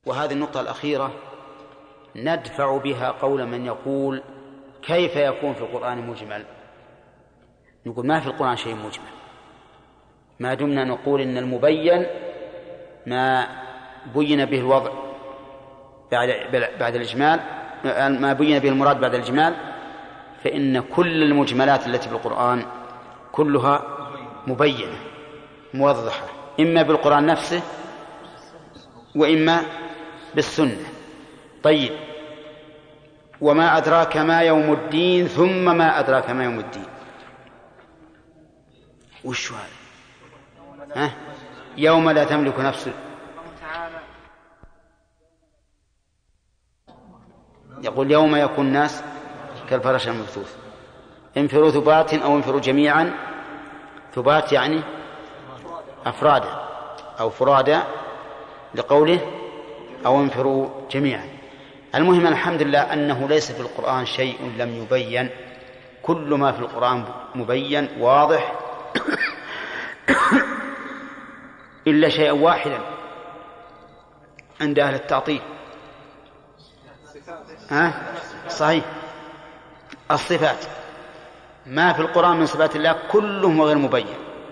وهذه النقطة الأخيرة ندفع بها قول من يقول كيف يكون في القرآن مجمل؟ نقول ما في القرآن شيء مجمل، ما دمنا نقول إن المبين ما بين به الوضع بعد الإجمال، ما بين به المراد بعد الإجمال، فإن كل المجملات التي في القرآن كلها مبينة موضحة، إما بالقرآن نفسه وإما بالسنة. طيب، وما أدراك ما يوم الدين، ثم ما أدراك ما يوم الدين. وش هذا؟ يوم لا تملك نفس، يقول يوم يكون الناس كالفرش المبثوث، انفروا ثبات أو انفروا جميعا. ثبات يعني أفرادا أو فرادا لقوله أو انفروا جميعا. المهم الحمد لله أنه ليس في القرآن شيء لم يبين، كل ما في القرآن مبين واضح إلا شيئا واحدا عند أهل التعطيل. صحيح، الصفات، ما في القرآن من صفات الله كلهم غير مبين،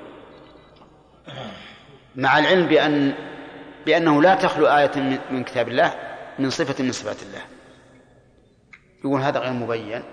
مع العلم بأنه لا تخلو آية من كتاب الله من صفة من صفات الله، يقول هذا غير مبين.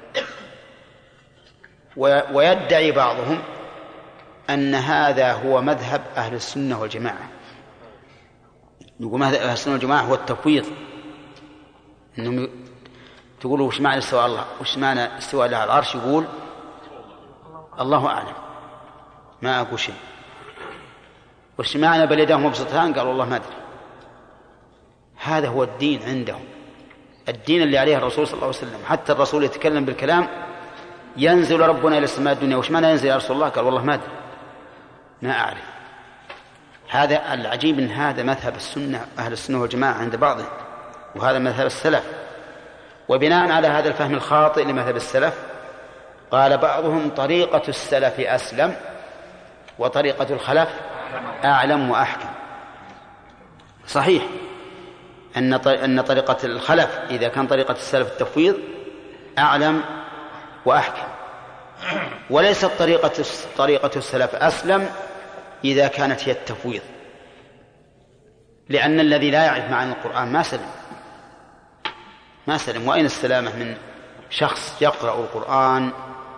ويدعي بعضهم أن هذا هو مذهب أهل السنة والجماعة، يقول مذهب أهل السنة والجماعة هو التفويض، إنهم تقولوا وش معنى استواء الله، وش معنى استواء الله على العرش، يقول الله أعلم ما أقول شيء. وش معنى بل يداه مبسوطتان، قال والله ما أدري. هذا هو الدين عندهم، الدين اللي عليه الرسول صلى الله عليه وسلم. حتى الرسول يتكلم بالكلام، ينزل ربنا إلى السماء الدنيا، وش معنى ينزل يا رسول الله، قال والله ما أدري ما أعرف. هذا العجيب، إن هذا مذهب السنة أهل السنة والجماعة عند بعضهم، وهذا مذهب السلف. وبناء على هذا الفهم الخاطئ لمذهب السلف قال بعضهم طريقة السلف أسلم وطريقة الخلف أعلم وأحكم. صحيح أن طريقة الخلف إذا كان طريقة السلف التفويض أعلم وأحكم، وليست طريقة السلف أسلم إذا كانت هي التفويض، لأن الذي لا يعرف معنى القرآن ما سلم. وأين السلامة من شخص يقرأ القرآن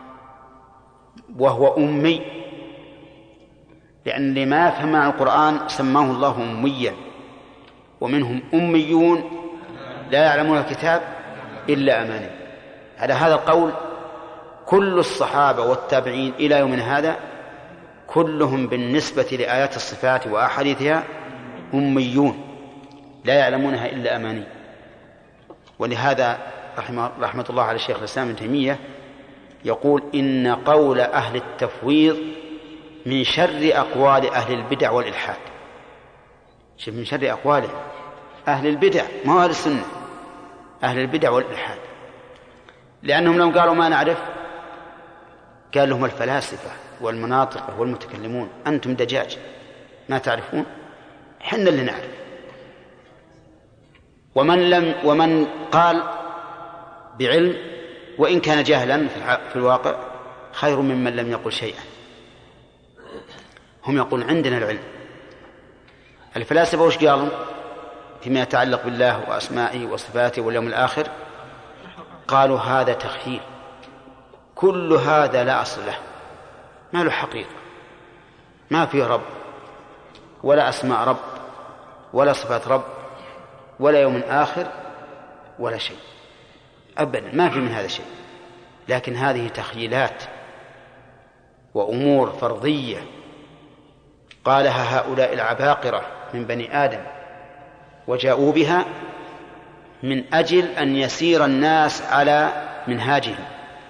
وهو أمي؟ لأن اللي ما يفهم معنى القرآن سماه الله أميا، ومنهم أميون لا يعلمون الكتاب إلا أماني. على هذا القول كل الصحابة والتابعين إلى يومنا هذا كلهم بالنسبة لآيات الصفات وأحاديثها أميون لا يعلمونها إلا أماني. ولهذا رحمة الله على الشيخ الإسلام ابن تيمية يقول إن قول أهل التفويض من شر أقوال أهل البدع والإلحاد. شوف، من شر أقوال أهل البدع، ما هو أهل السنة، أهل البدع والإلحاد، لأنهم لو قالوا ما نعرف قال لهم الفلاسفة والمناطق والمتكلمون أنتم دجاج ما تعرفون، حنا اللي نعرف. ومن قال بعلم وإن كان جاهلا في الواقع خير ممن لم يقل شيئا. هم يقولون عندنا العلم. الفلاسفة وش قالوا فيما يتعلق بالله وأسمائه وصفاته واليوم الآخر؟ قالوا هذا تخيل، كل هذا لا أصل له، ما له حقيقة، ما فيه رب ولا أسماء رب ولا صفات رب ولا يوم آخر ولا شيء أبدا، ما في من هذا شيء. لكن هذه تخيلات وأمور فرضية قالها هؤلاء العباقرة من بني آدم، وجاءوا بها من أجل أن يسير الناس على منهاجهم.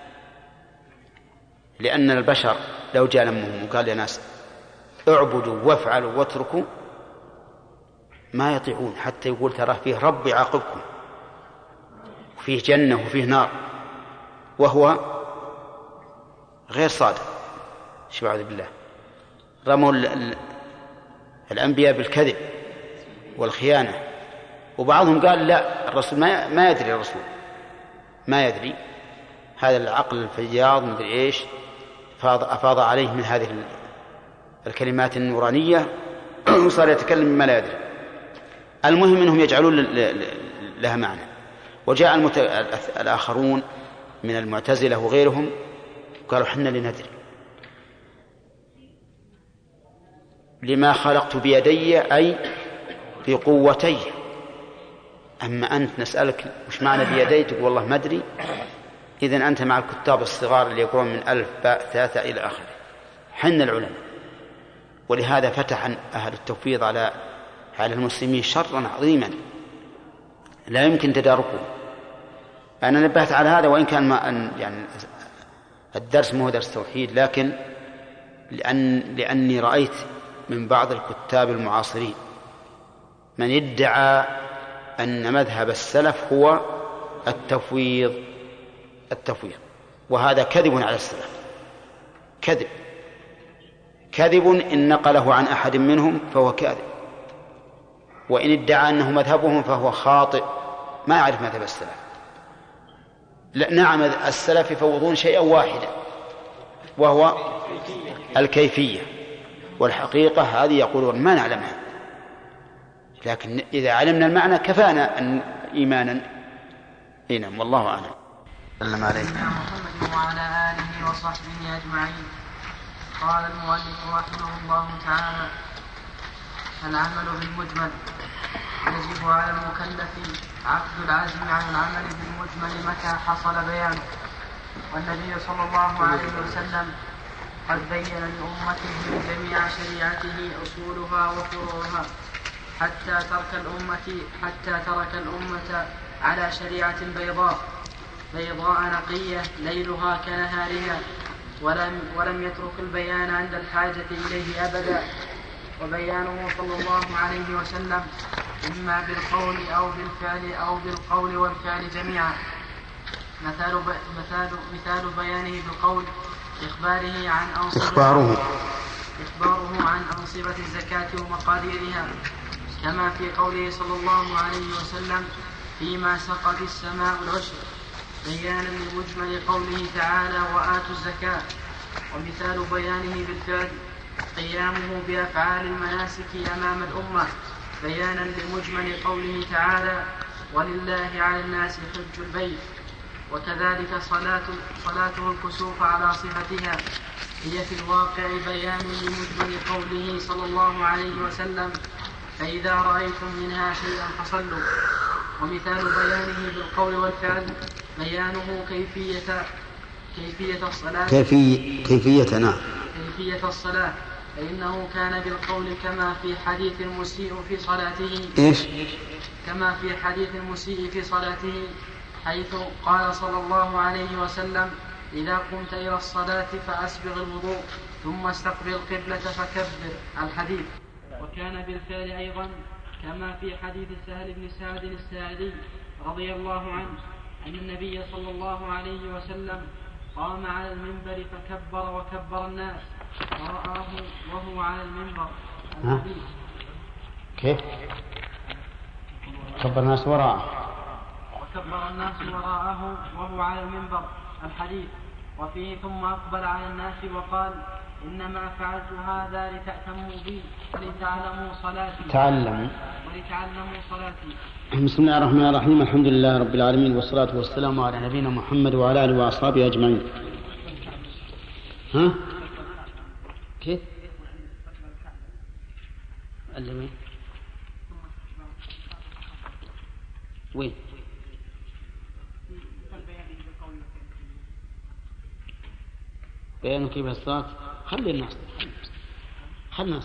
لأن البشر لو جاء لمهم وقال يا ناس اعبدوا وافعلوا واتركوا ما يطيعون، حتى يقول ترى فيه رب يعاقبكم، وفيه جنة وفيه نار، وهو غير صادق. شبعوا بالله، رموا الأنبياء بالكذب والخيانة وبعضهم قال لا، الرسول ما يدري، الرسول ما يدري، هذا العقل الفياض مدري إيش أفاض عليه من هذه الكلمات النورانية وصار يتكلم مما لا يدري. المهم أنهم يجعلون لها معنى. وجاء الآخرون من المعتزلة وغيرهم قالوا حنا لندري، لما خلقت بيدي أي بقوتي. أما أنت نسألك وش معنى بيدي تقول والله ما أدري، إذن أنت مع الكتاب الصغار اللي يقرون من ألف باء ثلاثة إلى آخره. حنا العلماء. ولهذا فتح أهل التفويض على المسلمين شرا عظيما لا يمكن تداركه. أنا نبهت على هذا وإن كان يعني الدرس مو درس توحيد، لكن لأني رأيت من بعض الكتاب المعاصرين من يدعى أن مذهب السلف هو التفويض، وهذا كذب على السلف، كذب إن نقله عن أحد منهم فهو كاذب، وإن ادعى أنه مذهبهم فهو خاطئ، ما يعرف مذهب السلف. نعم السلف يفوضون شيئا واحدا وهو الكيفية، والحقيقة هذه يقولون ما نعلمها، لكن إذا علمنا المعنى كفانا أن إيمانا. نعم والله أعلم. سلم عليه محمد وعلى آله وصحبه أجمعين. قال المؤلف رحمه الله تعالى: العمل بالمجمل. يجب على المكلف عقد العزم على العمل بالمجمل متى حصل بيانه. والنبي صلى الله عليه وسلم قد بين لأمته جميع شريعته أصولها وفروعها حتى ترك الأمة على شريعة بيضاء نقية ليلها كنهارها، ولم يترك البيان عند الحاجة إليه أبدا. وبيانه صلى الله عليه وسلم إما بالقول أو بالقول والفعل جميعا. مثال بيانه بالقول إخباره عن أنصبة الزكاة ومقاديرها، كما في قوله صلى الله عليه وسلم: فيما سقت السماء العشر، بيانا لمجمل قوله تعالى: وآتوا الزكاة. ومثال بيانه بالفعل قيامه بأفعال المناسك أمام الأمة، بيانا لمجمل قوله تعالى: ولله على الناس حج البيت. وكذلك صلاته الكسوف على صفتها هي في الواقع بيان لمجمل قوله صلى الله عليه وسلم: فإذا رأيتم منها شيئا فصلوا. ومثال بيانه بالقول والفعل بيانه كيفية الصلاة، كيفية الصلاة، فإنه كان بالقول كما في حديث المسيء في صلاته كما في حديث المسيء في صلاته، حيث قال صلى الله عليه وسلم: إذا قمت إلى الصلاة فأسبغ الوضوء ثم استقبل القبلة فكبر. الحديث. وكان بالفعل أيضا كما في حديث سهل بن سعد الساعدي رضي الله عنه أن النبي صلى الله عليه وسلم قام على المنبر فكبر وكبر الناس ورآه وهو على المنبر. الحديث. كيف؟ كبر الناس وراءه وهو على المنبر. الحديث. وفيه: ثم أقبل على الناس وقال: إنما فعلت هذا لتأتموا بي ولتعلموا صلاتي. بسم الله الرحمن الرحيم. الحمد لله رب العالمين، والصلاة والسلام على نبينا محمد وعلى آله وأصحابه أجمعين. كيف؟ وين؟ بيان كيف الصلاة. خلي الناس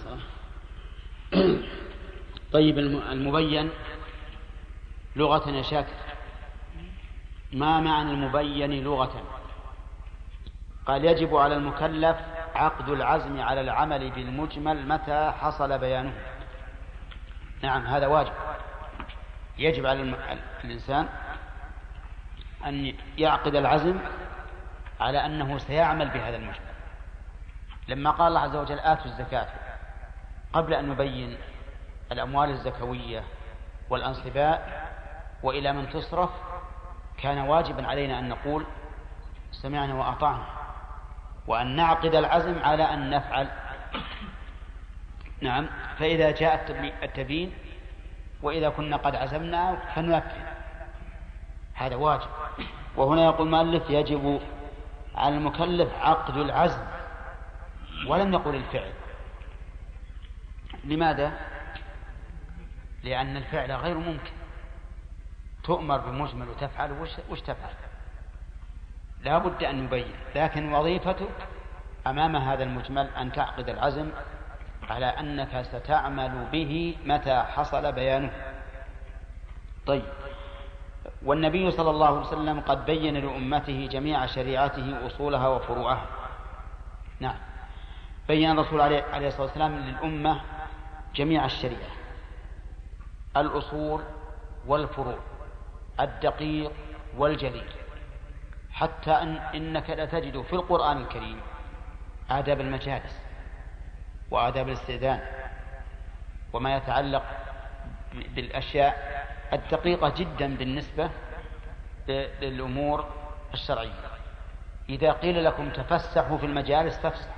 طيب. المبين لغة يا شاكر، ما معنى المبين لغة؟ قال: يجب على المكلف عقد العزم على العمل بالمجمل متى حصل بيانه. نعم هذا واجب، يجب على الإنسان أن يعقد العزم على أنه سيعمل بهذا المجمل. لما قال الله عز وجل: آتوا الزكاة، قبل أن يبين الأموال الزكوية والأنصباء وإلى من تصرف كان واجبا علينا أن نقول سمعنا وأطعنا، وأن نعقد العزم على أن نفعل. نعم. فإذا جاء التبيين وإذا كنا قد عزمنا فننفذ، هذا واجب. وهنا يقول المؤلف يجب على المكلف عقد العزم، ولم يقل الفعل. لماذا؟ لأن الفعل غير ممكن، تؤمر بمجمل وتفعل وش تفعل؟ لا بد أن نبين، لكن وظيفتك أمام هذا المجمل أن تعقد العزم على أنك ستعمل به متى حصل بيانه. طيب. والنبي صلى الله عليه وسلم قد بين لأمته جميع شريعته أصولها وفروعها. نعم، بين الرسول عليه الصلاة والسلام للأمة جميع الشريعة، الأصول والفروع، الدقيق والجليل، حتى إنك لا تجد في القرآن الكريم آداب المجالس وآداب الاستئذان وما يتعلق بالأشياء الدقيقة جدا بالنسبة للأمور الشرعية. إذا قيل لكم تفسحوا في المجالس فافسحوا،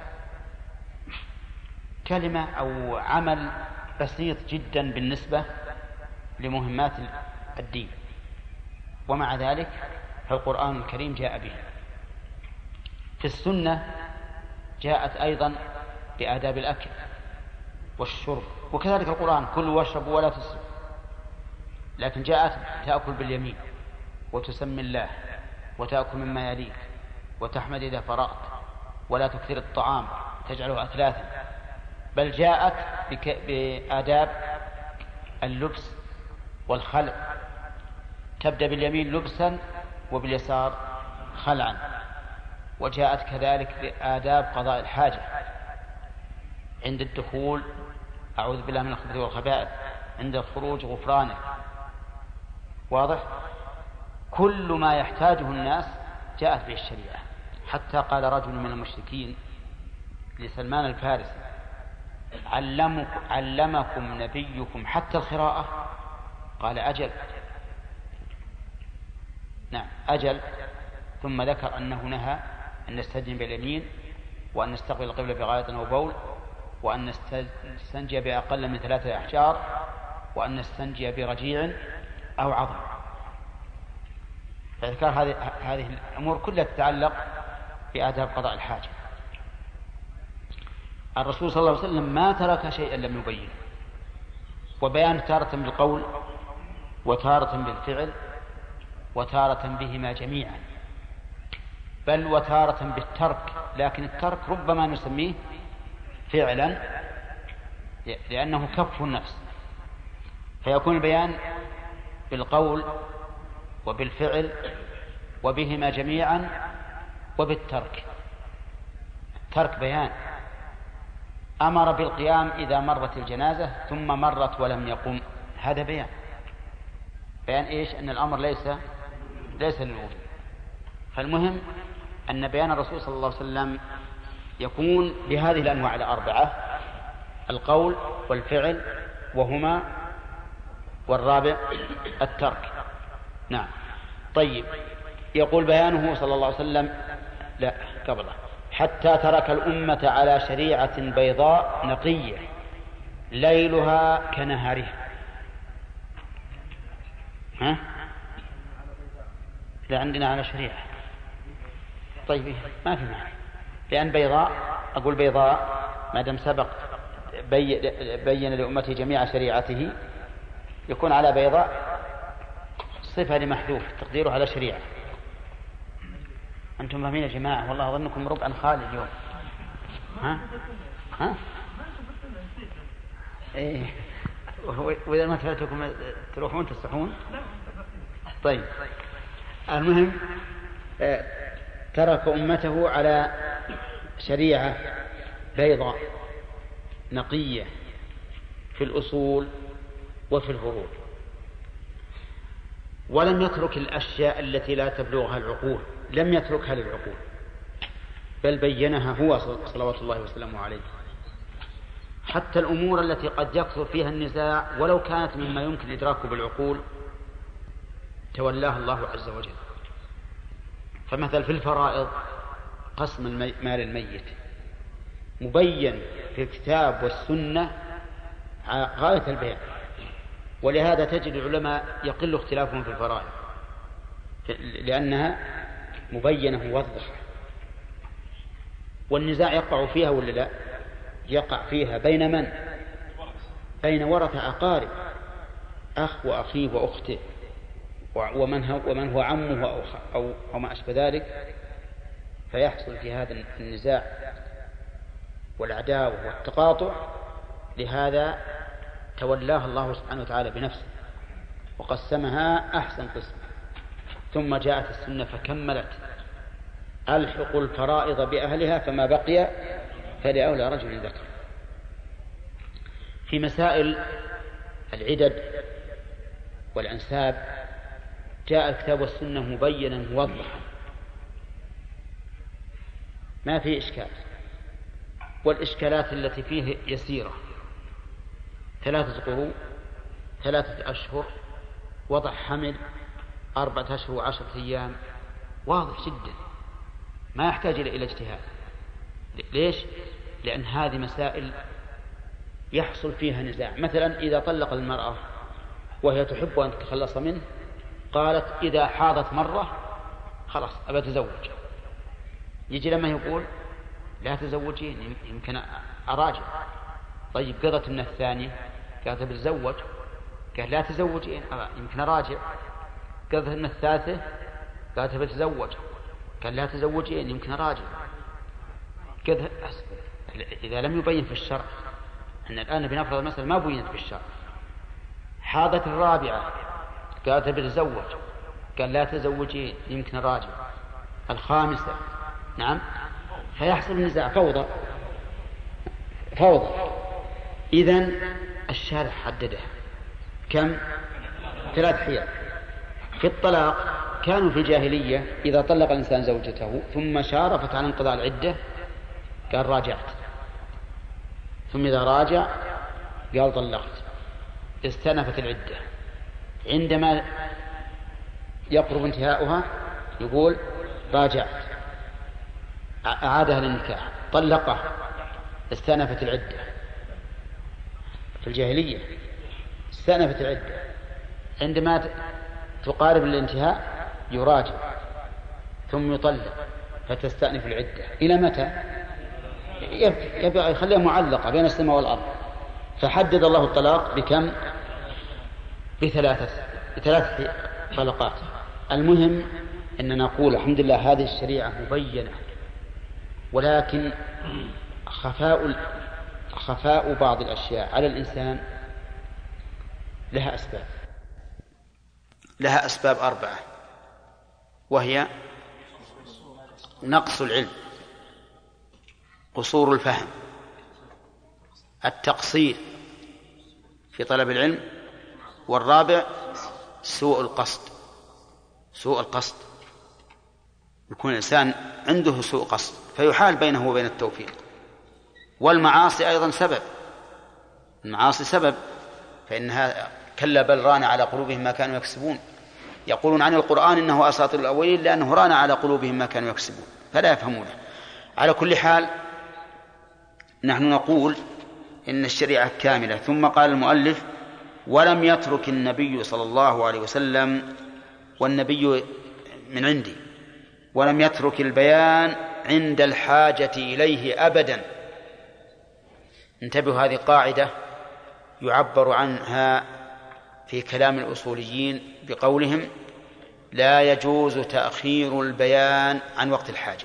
كلمة أو عمل بسيط جدا بالنسبة لمهمات الدين، ومع ذلك فالقرآن الكريم جاء به. في السنة جاءت أيضا بآداب الأكل والشرب، وكذلك القرآن كلوا واشربوا ولا تسرفوا، لكن جاءت تأكل باليمين وتسمي الله وتأكل مما يليك وتحمد إذا فرغت ولا تكثر الطعام تجعله أثلاثا، بل جاءت بآداب اللبس والخلع، تبدأ باليمين لبسا وباليسار خلعا. وجاءت كذلك بآداب قضاء الحاجة، عند الدخول أعوذ بالله من الخبث والخبائث، عند الخروج غفرانه. واضح؟ كل ما يحتاجه الناس جاءت به الشريعة. حتى قال رجل من المشركين لسلمان الفارسي: علمكم نبيكم حتى القراءة؟ قال: أجل. نعم أجل. ثم ذكر أنه نهى أن نستدين باليمين، وأن نستقبل القبلة بغاية أو بول، وأن نستنجي بأقل من 3 أحجار، وأن نستنجي برجيع أو عظم. فذكر هذه الأمور كلها تتعلق بآداب قضاء الحاجة. الرسول صلى الله عليه وسلم ما ترك شيئا لم يبينه، وبيان تارة بالقول وتارة بالفعل وتارة بهما جميعا، بل وتارة بالترك، لكن الترك ربما نسميه فعلا لأنه كف النفس، فيكون البيان بالقول وبالفعل وبهما جميعا وبالترك. ترك بيان، أمر بالقيام إذا مرت الجنازة ثم مرت ولم يقم، هذا بيان. بيان إيش؟ أن الأمر ليس للوجوب. فالمهم أن بيان الرسول صلى الله عليه وسلم يكون بهذه الأنواع الأربعة: القول والفعل وهما، والرابع الترك. نعم. طيب، يقول بيانه صلى الله عليه وسلم لا قبله: حتى ترك الأمة على شريعة بيضاء نقية ليلها كنهارها. ها؟ لا عندنا على شريعة. طيب ما في معنى، لأن بيضاء، أقول بيضاء ما دام سبق بين لأمته جميع شريعته، يكون على بيضاء صفة لمحذوف تقديره على شريعة. أنتم فاهمين يا جماعة؟ والله أظنكم ربعا خالي اليوم. ها؟ إيه. وإذا ما فاتكم تروحون تصحون. طيب، المهم ترك أمته على شريعة بيضاء نقية في الأصول وفي الفروع، ولم يترك الأشياء التي لا تبلغها العقول، لم يتركها للعقول، بل بينها هو صلوات الله وسلامه عليه. حتى الأمور التي قد يكثر فيها النزاع ولو كانت مما يمكن إدراكه بالعقول تولاها الله عز وجل. فمثل في الفرائض قسم مال الميت مبين في الكتاب والسنة غاية البيان، ولهذا تجد العلماء يقل اختلافهم في الفرائض لأنها مبينة موضحة. والنزاع يقع فيها ولا لا؟ يقع فيها بين من؟ بين ورثة أقارب، أخ وأخيه وأخته ومن هو عمه أو ما أشبه ذلك، فيحصل في هذا النزاع والعداوة والتقاطع. لهذا تولاها الله سبحانه وتعالى بنفسه وقسمها أحسن قسم. ثم جاءت السنة فكملت: ألحقوا الفرائض بأهلها فما بقي فلأولى رجل ذكر. في مسائل العدد والأنساب جاء الكتاب والسنة مبينا موضحا ما في إشكال. والإشكالات التي فيه يسيرة: 3 قروء، 3 أشهر، وضع حمل 4 أشهر و10 أيام، واضح جدا ما يحتاج إلى اجتهاد. ليش؟ لأن هذه مسائل يحصل فيها نزاع. مثلا إذا طلق المرأة وهي تحب أن تتخلص منه، قالت إذا حاضت مرة خلاص أبى أتزوج، يجي لما يقول لا تزوجين يمكن أراجع. طيب قضت من الثانية قالت بتزوج، قال لا تزوجين يمكن أراجع. قضت من الثالثة قالت بتزوج، قال لا تزوجين يمكن أراجع. إذا لم يبين في الشرع، أن الآن بنفرض مثلا ما بينت في الشرع، حاضت الرابعة قالت بتزوج، قال لا تزوجين يمكن أراجع. الخامسة نعم، فيحصل النزاع فوضى. إذن الشارع حددها كم؟ 3 حيل. في الطلاق كانوا في الجاهلية إذا طلق الإنسان زوجته ثم شارفت عن انقضاء العدة قال راجعت، ثم إذا راجع قال طلقت، استنفت العدة. عندما يقرب انتهاؤها يقول راجعت، أعادها للنكاح، طلقه، استنفت العدة. في الجاهلية استنفت العدة، عندما تقارب الانتهاء يراجع ثم يطلق فتستأنف العدة. إلى متى؟ يبقى يخليها معلقة بين السماء والأرض. فحدد الله الطلاق بكم؟ ب3 طلقات. المهم أن نقول الحمد لله هذه الشريعة مبينة، ولكن خفاء بعض الأشياء على الإنسان لها أسباب 4، وهي نقص العلم، قصور الفهم، التقصير في طلب العلم، والرابع سوء القصد. يكون الإنسان عنده سوء قصد فيحال بينه وبين التوفيق. والمعاصي أيضا سبب، المعاصي سبب، فإنها كلا بل ران على قلوبهم ما كانوا يكسبون. يقولون عن القرآن إنه أساطير الأولين لأنه ران على قلوبهم ما كانوا يكسبون فلا يفهمونه. على كل حال نحن نقول إن الشريعة كاملة. ثم قال المؤلف: ولم يترك النبي صلى الله عليه وسلم، والنبي من عندي، ولم يترك البيان عند الحاجة إليه أبدا. انتبهوا، هذه قاعدة يعبر عنها في كلام الأصوليين بقولهم: لا يجوز تأخير البيان عن وقت الحاجة،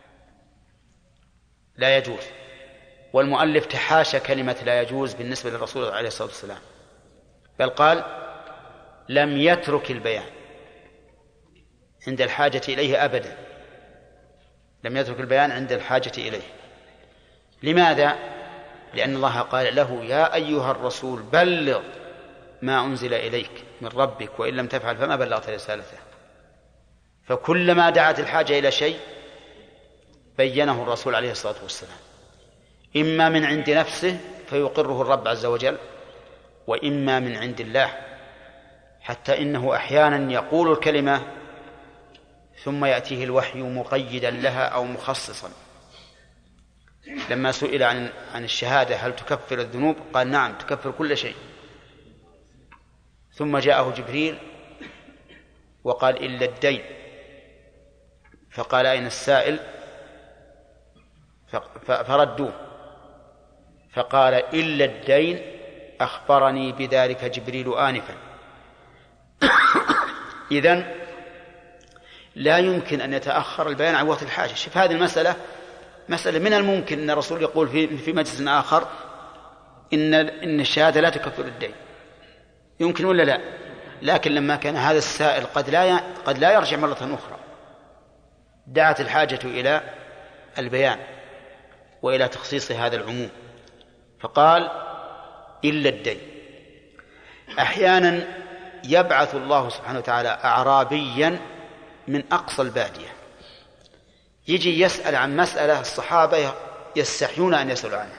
لا يجوز. والمؤلف تحاشى كلمة لا يجوز بالنسبة للرسول عليه الصلاة والسلام، بل قال: لم يترك البيان عند الحاجة إليه أبدا، لم يترك البيان عند الحاجة إليه. لماذا؟ لأن الله قال له: يا أيها الرسول بلغ ما أنزل إليك من ربك وإن لم تفعل فما بلغت رسالته. فكلما دعت الحاجة إلى شيء بينه الرسول عليه الصلاة والسلام، إما من عند نفسه فيقره الرب عز وجل، وإما من عند الله، حتى إنه أحيانا يقول الكلمة ثم يأتيه الوحي مقيدا لها أو مخصصا. لما سئل عن الشهادة هل تكفر الذنوب؟ قال نعم تكفر كل شيء. ثم جاءه جبريل وقال إلا الدين، فقال أين السائل؟ فردوه، فقال إلا الدين أخبرني بذلك جبريل آنفا. إذن لا يمكن أن يتأخر البيان عن وقت الحاجة. شوف هذه المسألة مسألة من الممكن أن الرسول يقول في مجلس آخر إن الشهادة لا تكفر الدين، يمكن ولا لا؟ لكن لما كان هذا السائل قد لا يرجع مرة أخرى، دعت الحاجة إلى البيان وإلى تخصيص هذا العموم، فقال إلا الدين. أحيانا يبعث الله سبحانه وتعالى أعرابيا من أقصى البادية يجي يسأل عن مسألة الصحابة يستحيون أن يسألوا عنها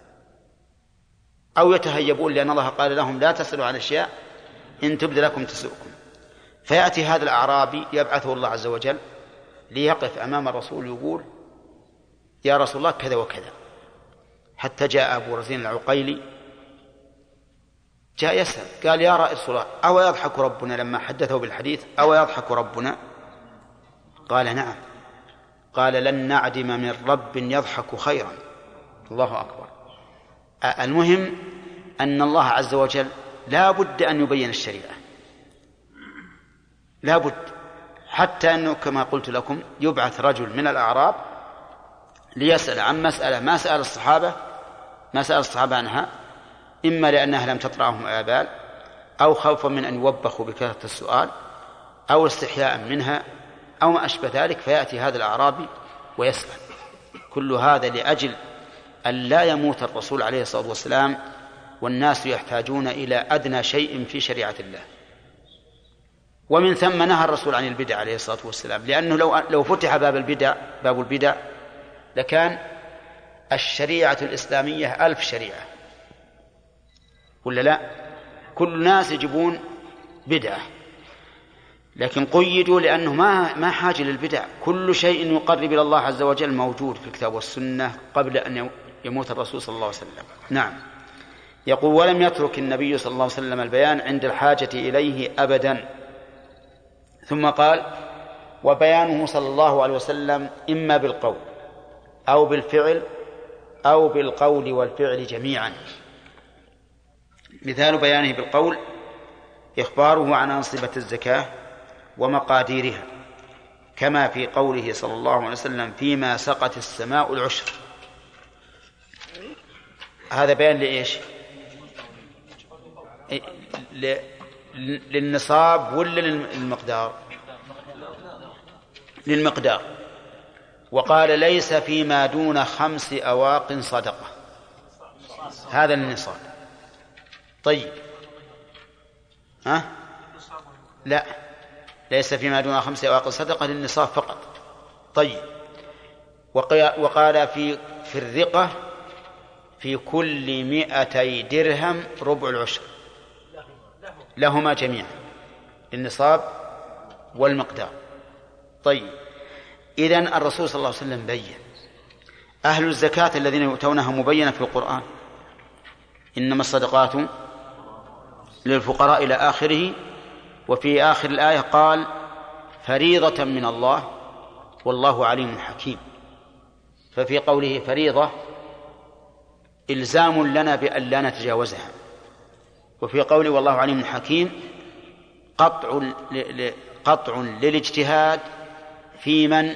أو يتهيبون، لأن الله قال لهم لا تسألوا عن أشياء إن تبد لكم تسؤكم. فيأتي هذا الأعرابي يبعثه الله عز وجل ليقف أمام الرسول يقول يا رسول الله كذا وكذا، حتى جاء أبو رزين العقيلي جاء يسأل قال يا رسول الله أو يضحك ربنا لما حدثه بالحديث أو يضحك ربنا؟ قال نعم. قال لن نعدم من رب يضحك خيرا. الله أكبر. المهم أن الله عز وجل لا بد أن يبين الشريعة، لا بد، حتى أنه كما قلت لكم يبعث رجل من الأعراب ليسأل عن مسألة ما سأل الصحابة عنها، إما لأنها لم تطرأهم آبال أو خوفا من أن يوبخوا بكثرة السؤال أو استحياء منها أو ما أشبه ذلك، فيأتي هذا الأعرابي ويسأل. كل هذا لأجل أن لا يموت الرسول عليه الصلاة والسلام والناس يحتاجون إلى أدنى شيء في شريعة الله. ومن ثم نهى الرسول عن البدع عليه الصلاة والسلام، لأنه لو فتح باب البدع لكان الشريعة الإسلامية 1000 شريعة، ولا لا؟ كل الناس يجيبون بدعة، لكن قيدوا لأنه ما حاجة للبدع. كل شيء يقرب إلى الله عز وجل موجود في الكتاب والسنة قبل أن يموت الرسول صلى الله عليه وسلم. نعم. يقول ولم يترك النبي صلى الله عليه وسلم البيان عند الحاجة إليه أبدا. ثم قال وبيانه صلى الله عليه وسلم إما بالقول أو بالفعل أو بالقول والفعل جميعا. مثال بيانه بالقول إخباره عن أنصبة الزكاة ومقاديرها، كما في قوله صلى الله عليه وسلم فيما سقت السماء العشر. هذا بيان لإيش؟ للنصاب ولا للمقدار؟ للمقدار. وقال ليس فيما دون 5 أواق صدقة، هذا للنصاب. طيب لا، ليس فيما دون 5 أواق صدقة للنصاب فقط. طيب وقال في الرقة في كل 200 درهم ربع العشر، لهما جميعا النصاب والمقدار. طيب إذن الرسول صلى الله عليه وسلم بين. أهل الزكاة الذين يؤتونها مبينة في القرآن، إنما الصدقات للفقراء إلى آخره. وفي آخر الآية قال فريضة من الله والله عليم حكيم. ففي قوله فريضة إلزام لنا بأن لا نتجاوزها، وفي قوله والله عليم حكيم قطع للاجتهاد في من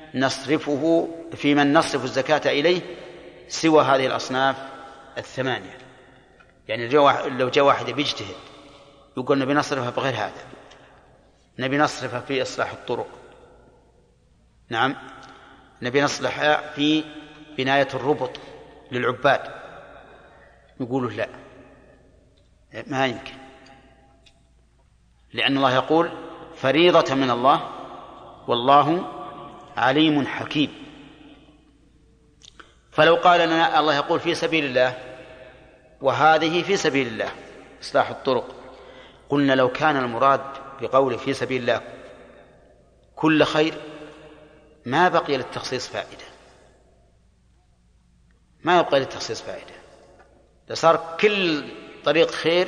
نصرف الزكاة إليه سوى هذه الأصناف 8. يعني لو جاء واحد بيجتهد يقول نبي نصرفها بغير هذا، نبي نصرفها في إصلاح الطرق، نعم، نبي نصلحها في بناية الربط للعباد، يقولوا لا، ما يمكن، لأن الله يقول فريضة من الله والله عليم حكيم. فلو قال لنا الله يقول في سبيل الله وهذه في سبيل الله إصلاح الطرق. قلنا لو كان المراد بقوله في سبيل الله كل خير ما بقي للتخصيص فائدة، ما يبقى للتخصيص فائدة، لصار كل طريق خير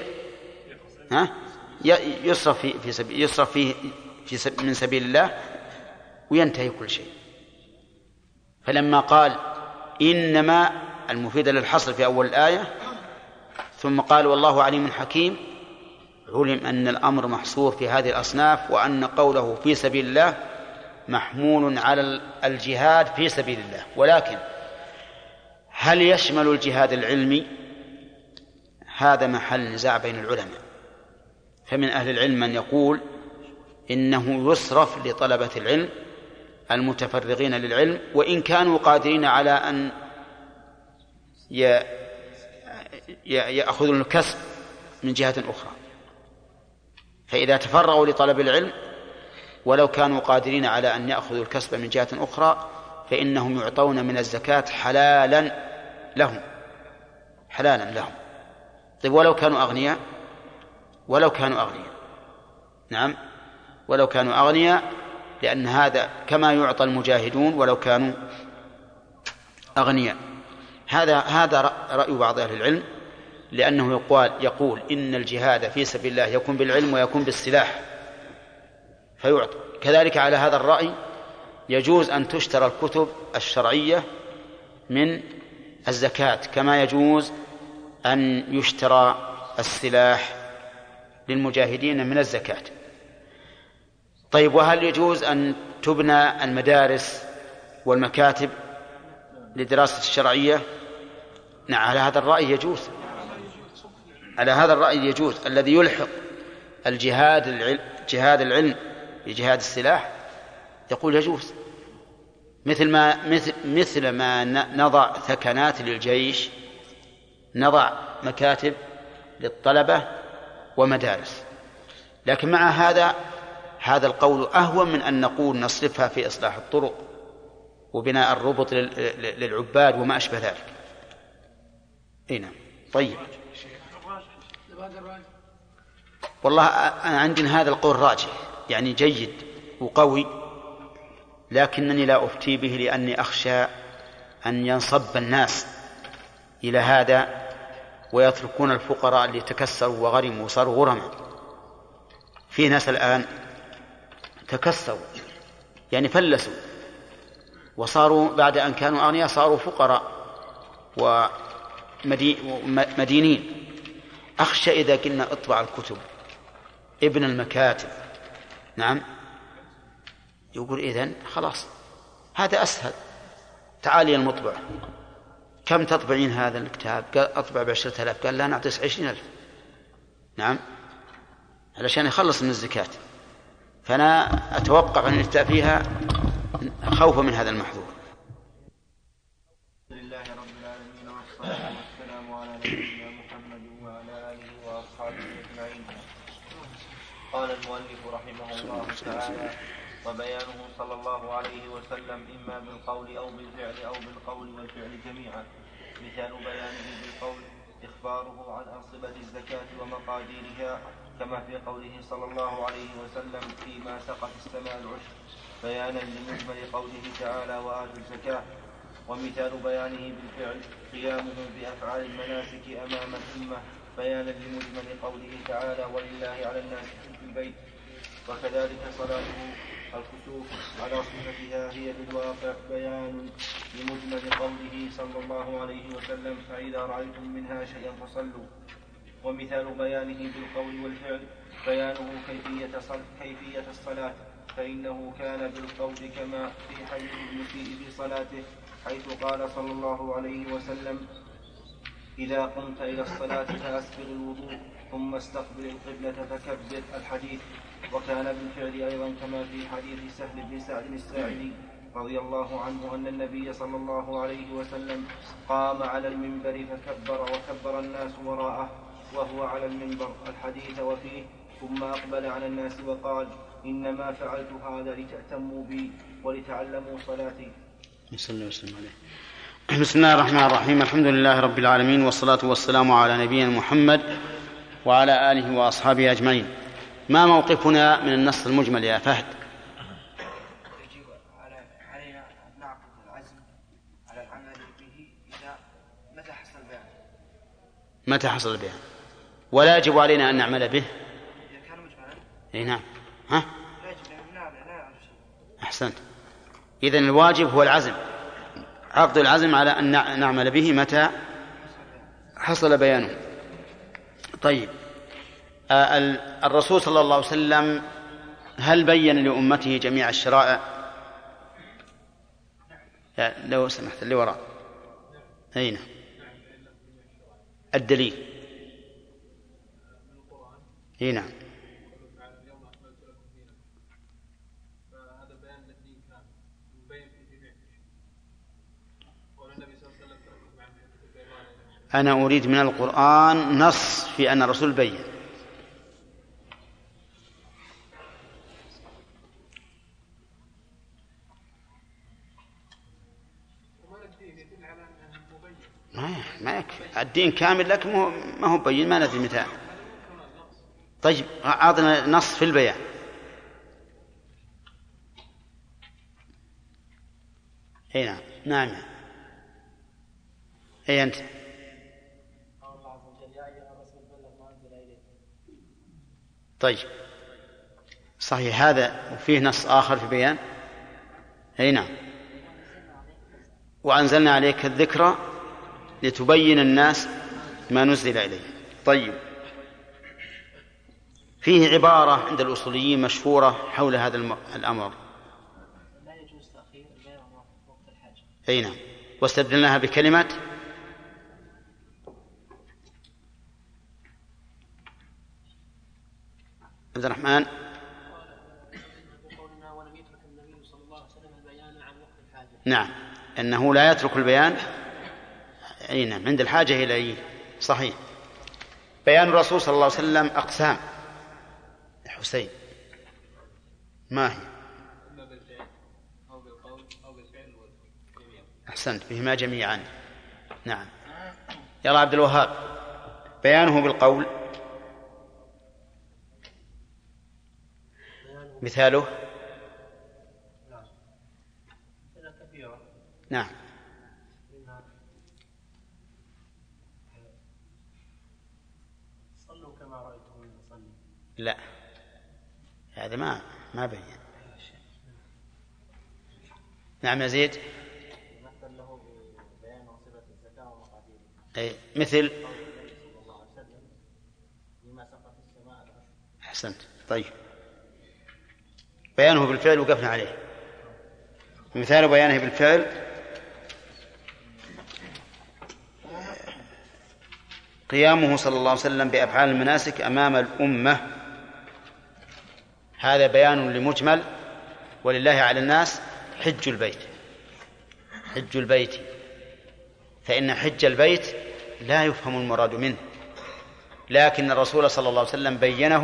يصرف فيه من سبيل الله وينتهي كل شيء. فلما قال إنما المفيد للحصر في أول الآية ثم قال والله عليم حكيم، علم أن الأمر محصور في هذه الأصناف، وأن قوله في سبيل الله محمول على الجهاد في سبيل الله. ولكن هل يشمل الجهاد العلمي؟ هذا محل نزاع بين العلماء. فمن أهل العلم من يقول إنه يصرف لطلبة العلم المتفرغين للعلم وإن كانوا قادرين على أن يأخذوا الكسب من جهة أخرى، فإذا تفرغوا لطلب العلم ولو كانوا قادرين على أن يأخذوا الكسب من جهة أخرى فإنهم يعطون من الزكاة حلالا لهم. طيب ولو كانوا أغنياء؟ نعم، ولو كانوا أغنياء، لأن هذا كما يعطى المجاهدون ولو كانوا أغنياء. هذا رأي بعض أهل العلم، لأنه يقول إن الجهاد في سبيل الله يكون بالعلم ويكون بالسلاح فيعطى. كذلك على هذا الرأي يجوز أن تشترى الكتب الشرعية من الزكاة كما يجوز أن يشترى السلاح للمجاهدين من الزكاة. طيب وهل يجوز أن تبنى المدارس والمكاتب لدراسة الشرعية؟ نعم، على هذا الرأي يجوز. الذي يلحق جهاد العلم بجهاد السلاح يقول يجوز، مثل ما نضع ثكنات للجيش نضع مكاتب للطلبة ومدارس. لكن مع هذا القول أهون من أن نقول نصرفها في إصلاح الطرق وبناء الربط للعباد وما أشبه ذلك. نعم. طيب، والله أنا عندي هذا القول راجح، يعني جيد وقوي، لكنني لا أفتي به لأني أخشى أن ينصب الناس إلى هذا ويتركون الفقراء اللي تكسروا وغرموا وصاروا غرما. في ناس الآن تكسروا يعني فلسوا وصاروا بعد أن كانوا أغنياء صاروا فقراء ومدينين. أخشى إذا كنا اطبع الكتب ابن المكاتب، نعم، يقول إذن خلاص هذا أسهل، تعالي المطبع كم تطبعين هذا الكتاب؟ قال أطبع ب10,000. قال لا، نعطي 20,000. نعم، علشان يخلص من الزكاة. فأنا أتوقع أن يفتى فيها خوفا من هذا المحظور. لله رب العالمين، والصلاة والسلام على نبينا محمد وعلى آله وأصحابه أجمعين. قال المؤلف رحمه الله تعالى: وبيانه صلى الله عليه وسلم إما بالقول أو بالفعل أو بالقول والفعل جميعا. مثال بيانه بالقول إخباره عن أنصبة الزكاة ومقاديرها كما في قوله صلى الله عليه وسلم: فيما سقت السماء العشر، بيانا لمجمل قوله تعالى: وآتوا الزكاة. ومثال بيانه بالفعل قيامه بأفعال المناسك أمام الأمة بيانا لمجمل قوله تعالى: ولله على الناس حج البيت. وكذلك صلاته الكسوف على صفتها هي بالواقع بيان لمجمل قوله صلى الله عليه وسلم: فإذا رأيتم منها شيئا فصلوا. ومثال بيانه بالقول والفعل بيانه كيفية الصلاة، فإنه كان بالقول كما في حديث المسيء بصلاته، حيث قال صلى الله عليه وسلم: إذا قمت إلى الصلاة فأسبغ الوضوء ثم استقبل القبلة فكبر الحديث. وكان بالفعل أيضا كما في حديث سهل بن سعد الساعدي رضي الله عنه أن النبي صلى الله عليه وسلم قام على المنبر فكبر وكبر الناس وراءه وهو على المنبر الحديث. وفيه: ثم أقبل على الناس وقال: إنما فعلت هذا لتأتموا بي ولتعلموا صلاتي. صلى الله عليه وسلم. بسم الله الرحمن الرحيم. الحمد لله رب العالمين، والصلاة والسلام على نبينا محمد وعلى آله وأصحابه أجمعين. ما موقفنا من النص المجمل يا فهد؟ يجب علينا أن نعقد العزم على العمل به إذا متى حصل البيان. متى حصل البيان؟ ولا يجب علينا أن نعمل به إذا كان مجملا. أي نعم. ها؟ لا يجب أن نعمل شيء. أحسنت. إذن الواجب هو العزم، عقد العزم على أن نعمل به متى حصل بيانه. طيب، الرسول صلى الله عليه وسلم هل بين لأمته جميع الشرائع؟ لو سمحت اللي وراء. أين الدليل؟ هنا أنا أريد من القرآن نص في أن الرسول بين. ما يكفي الدين كامل لك ما هو بين، ما ندري متى. طيب أعطنا نص في البيان. هنا نعم. أي أنت؟ طيب صحيح هذا، وفيه نص آخر في بيان. أي نعم. وأنزلنا عليك الذكر لتبين الناس ما نزل إليه. طيب، فيه عبارة عند الأصوليين مشهورة حول هذا الأمر. لا يجوز تأخير البيان وقت الحاجة. أي نعم. واستدلناها بكلمة عبد الرحمن. بقولنا ولم يترك النبي صلى الله عليه وسلم البيان عن وقت الحاجة. نعم، أنه لا يترك البيان. أي نعم، عند الحاجة إليه. صحيح. بيان الرسول صلى الله عليه وسلم أقسام. حسين ما هي؟ أحسنت، بهما جميعا. نعم. يلا عبد الوهاب، بيانه بالقول مثاله. نعم. صلوا كما رأيتموني أصلي. لا، هذا ما بين. نعم يزيد. مثل له ببيان صفة الزكاة ومقاديرها. أي مثل. صلى الله عليه وسلم بما سقط السماء العشر. أحسنت. طيب، بيانه بالفعل وقفنا عليه. مثال بيانه بالفعل قيامه صلى الله عليه وسلم بأفعال المناسك أمام الأمة. هذا بيان لمجمل. ولله على الناس حج البيت. حج البيت، فإن حج البيت لا يفهم المراد منه، لكن الرسول صلى الله عليه وسلم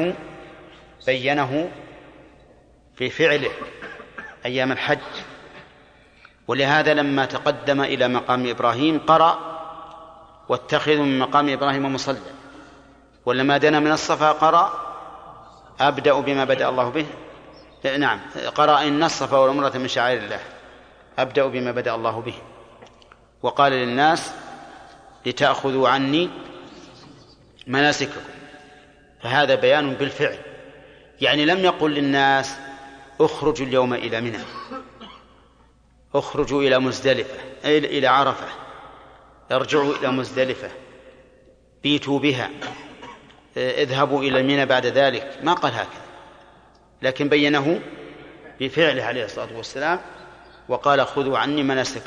بينه في فعله أيام الحج. ولهذا لما تقدم إلى مقام إبراهيم قرأ واتخذوا من مقام إبراهيم مصلى، ولما دنا من الصفا قرأ أبدأ بما بدأ الله به. نعم، قرأ إن الصفا والعمرة من شعائر الله، أبدأ بما بدأ الله به. وقال للناس لتأخذوا عني مناسككم. فهذا بيان بالفعل، يعني لم يقل للناس اخرجوا اليوم إلى منى، اخرجوا إلى مزدلفة، إلى عرفة، ارجعوا إلى مزدلفة، بيتوا بها، اذهبوا إلى منى بعد ذلك. ما قال هكذا، لكن بينه بفعله عليه الصلاة والسلام وقال خذوا عني مناسككم.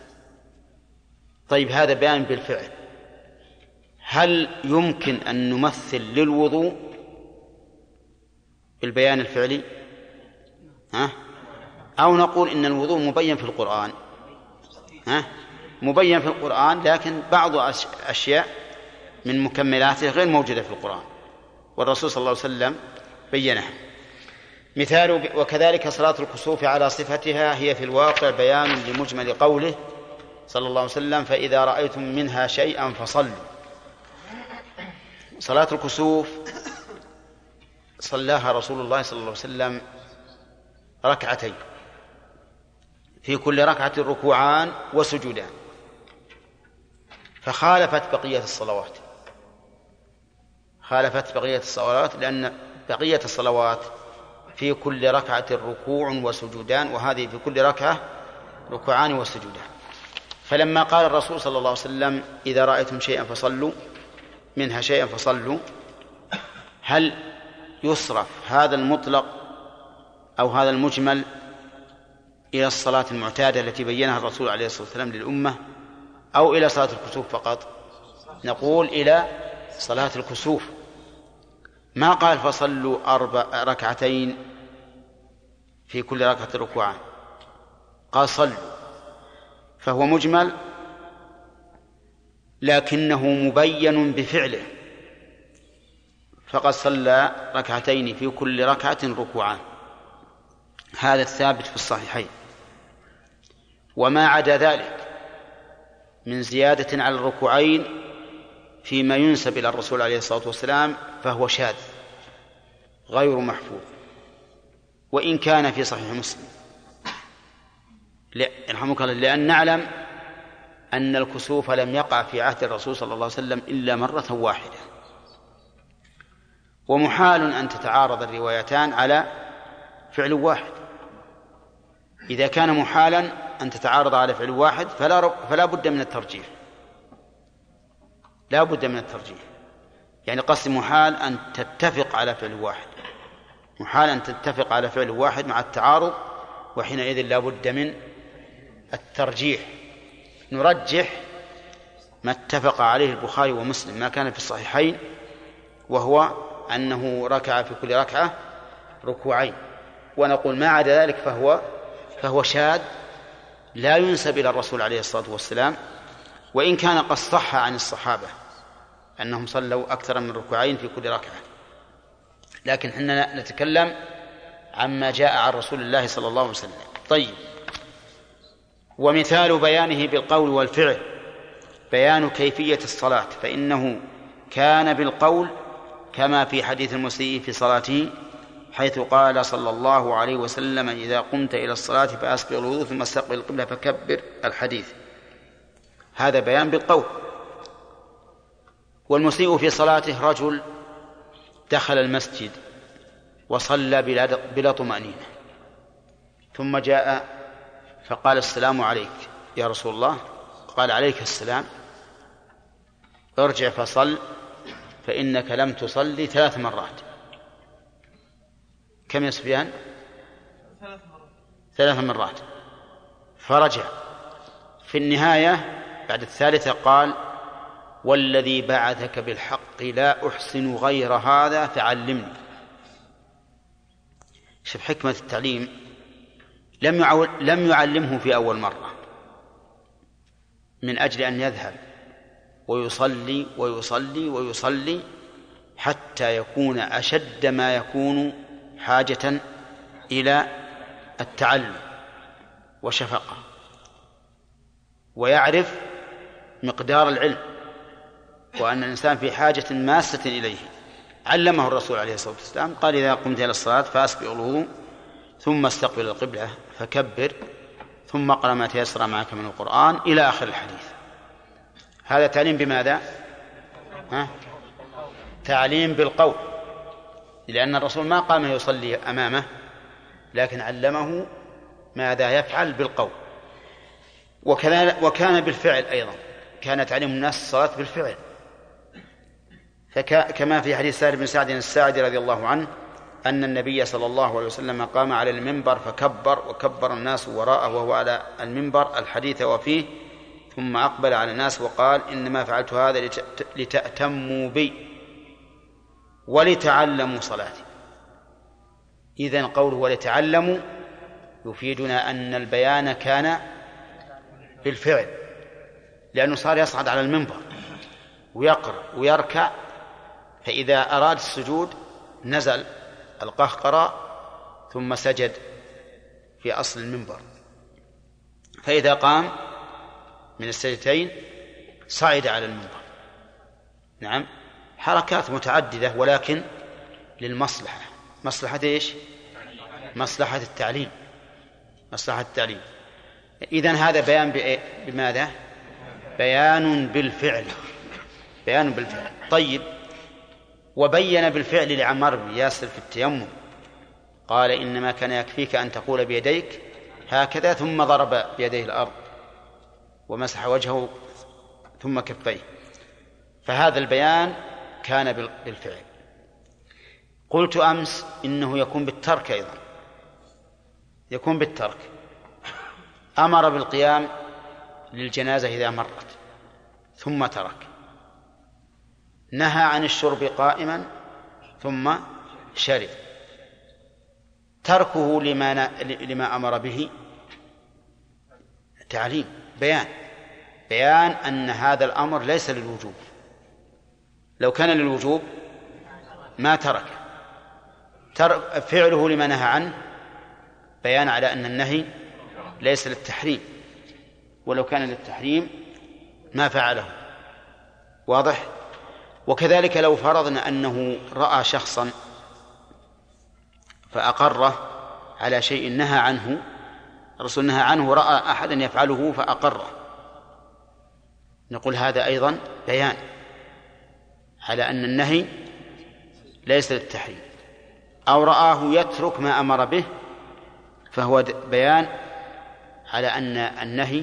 طيب، هذا بيان بالفعل. هل يمكن أن نمثل للوضوء بالبيان الفعلي؟ أو نقول إن الوضوء مبين في القرآن؟ مبين في القرآن، لكن بعض أشياء من مكملاته غير موجودة في القرآن، والرسول صلى الله عليه وسلم بينها. مثال: وكذلك صلاة الكسوف على صفتها هي في الواقع بيان لمجمل قوله صلى الله عليه وسلم: فإذا رأيتم منها شيئا فصلوا. صلاة الكسوف صلاها رسول الله صلى الله عليه وسلم ركعتين، في كل ركعة ركوعان وسجودان، فخالفت بقية الصلوات، لأن بقية الصلوات في كل ركعة ركوع وسجودان، وهذه في كل ركعة ركوعان وسجودان. فلما قال الرسول صلى الله عليه وسلم: إذا رأيتم شيئا فصلوا منها شيئا فصلوا، هل يصرف هذا المطلق أو هذا المجمل إلى الصلاة المعتادة التي بينها الرسول عليه الصلاة والسلام للأمة، أو إلى صلاة الكسوف فقط؟ نقول إلى صلاة الكسوف. ما قال فصلوا 4 ركعتين في كل ركعة ركوعان، قال صلوا، فهو مجمل لكنه مبين بفعله، فقد صلى ركعتين في كل ركعة ركوعان، هذا الثابت في الصحيحين. وما عدا ذلك من زيادة على الركوعين فيما ينسب إلى الرسول عليه الصلاة والسلام فهو شاذ غير محفوظ، وإن كان في صحيح مسلم، يرحمك الله، لأن نعلم أن الكسوف لم يقع في عهد الرسول صلى الله عليه وسلم إلا مرة واحدة، ومحال أن تتعارض الروايتان على فعل واحد. إذا كان محالا أن تتعارض على فعل واحد فلا بد من الترجيح، لا بد من الترجيح. يعني قصد محال أن تتفق على فعل واحد، محال أن تتفق على فعل واحد مع التعارض، وحينئذ لا بد من الترجيح. نرجح ما اتفق عليه البخاري ومسلم، ما كان في الصحيحين، وهو أنه ركع في كل ركعة ركوعين، ونقول ما عدا ذلك فهو شاذ لا ينسب إلى الرسول عليه الصلاة والسلام، وإن كان قد صح عن الصحابة أنهم صلوا أكثر من ركوعين في كل ركعة، لكن حنا نتكلم عما جاء عن رسول الله صلى الله عليه وسلم. طيب، ومثال بيانه بالقول والفعل بيان كيفية الصلاة، فإنه كان بالقول كما في حديث المسيء في صلاته، حيث قال صلى الله عليه وسلم: إذا قمت إلى الصلاة فأسبغ الوضوء ثم استقبل القبلة فكبر، الحديث. هذا بيان بالقول. والمسيء في صلاته رجل دخل المسجد وصلى بلا طمأنينة، ثم جاء فقال: السلام عليك يا رسول الله. قال: عليك السلام، ارجع فصل فإنك لم تصلي 3 مرات. كم يا سفيان؟ 3 مرات. فرجع في النهاية بعد الثالثة قال: والذي بعثك بالحق لا أحسن غير هذا فعلمني. شوف حكمة التعليم، لم يعلمه في أول مرة من أجل أن يذهب ويصلي ويصلي ويصلي حتى يكون أشد ما يكون حاجة إلى التعلم وشفقة، ويعرف مقدار العلم، وأن الإنسان في حاجة ماسة إليه. علمه الرسول عليه الصلاة والسلام، قال: إذا قمت إلى الصلاة فأسبغ الوضوء ثم استقبل القبلة فكبر ثم اقرأ ما تيسر معك من القرآن، إلى آخر الحديث. هذا تعليم بماذا؟ تعليم بالقول، لأن الرسول ما قام يصلي أمامه، لكن علمه ماذا يفعل بالقول. وكان بالفعل أيضا، كان تعليم الناس الصلاة بالفعل، كما في حديث سهل بن سعد الساعدي رضي الله عنه أن النبي صلى الله عليه وسلم قام على المنبر فكبر وكبر الناس وراءه وهو على المنبر، الحديث وفيه، ثم أقبل على الناس وقال: إنما فعلت هذا لتأتموا بي ولتعلموا صلاتي. إذن قوله ولتعلموا يفيدنا أن البيان كان بالفعل، لأنه صار يصعد على المنبر ويقرأ ويركع، فإذا أراد السجود نزل القهقرة ثم سجد في أصل المنبر، فإذا قام من السجدتين صعد على المنبر. نعم، حركات متعددة ولكن للمصلحة. مصلحة إيش؟ مصلحة التعليم. مصلحة التعليم. إذن هذا بيان بماذا؟ بيان بالفعل. بيان بالفعل. طيب، وبين بالفعل لعمار بن ياسر في التيمم، قال إنما كان يكفيك أن تقول بيديك هكذا ثم ضرب بيديه الأرض ومسح وجهه ثم كفيه، فهذا البيان كان بالفعل. قلت أمس إنه يكون بالترك أيضا، يكون بالترك. أمر بالقيام للجنازة إذا مرت ثم ترك، نهى عن الشرب قائما ثم شرب. تركه لما أمر به تعليم، بيان أن هذا الأمر ليس للوجوب. لو كان للوجوب ما ترك. فعله لما نهى عنه بيان على أن النهي ليس للتحريم، ولو كان للتحريم ما فعله. واضح؟ وكذلك لو فرضنا أنه رأى شخصا فأقره على شيء نهى عنه، الرسول نهى عنه، رأى أحدا يفعله فأقره، نقول هذا أيضا بيان على أن النهي ليس للتحريم. أو رآه يترك ما أمر به فهو بيان على أن النهي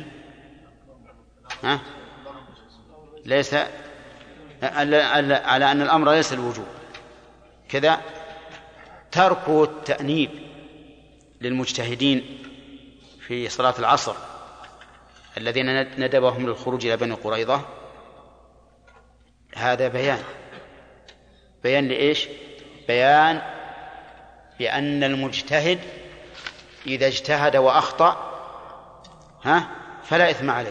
ليس، على أن الأمر ليس الوجوب. كذا تركه التأنيب للمجتهدين في صلاة العصر الذين ندبهم للخروج إلى بني قريظة، هذا بيان لإيش؟ بيان بأن المجتهد إذا اجتهد وأخطأ فلا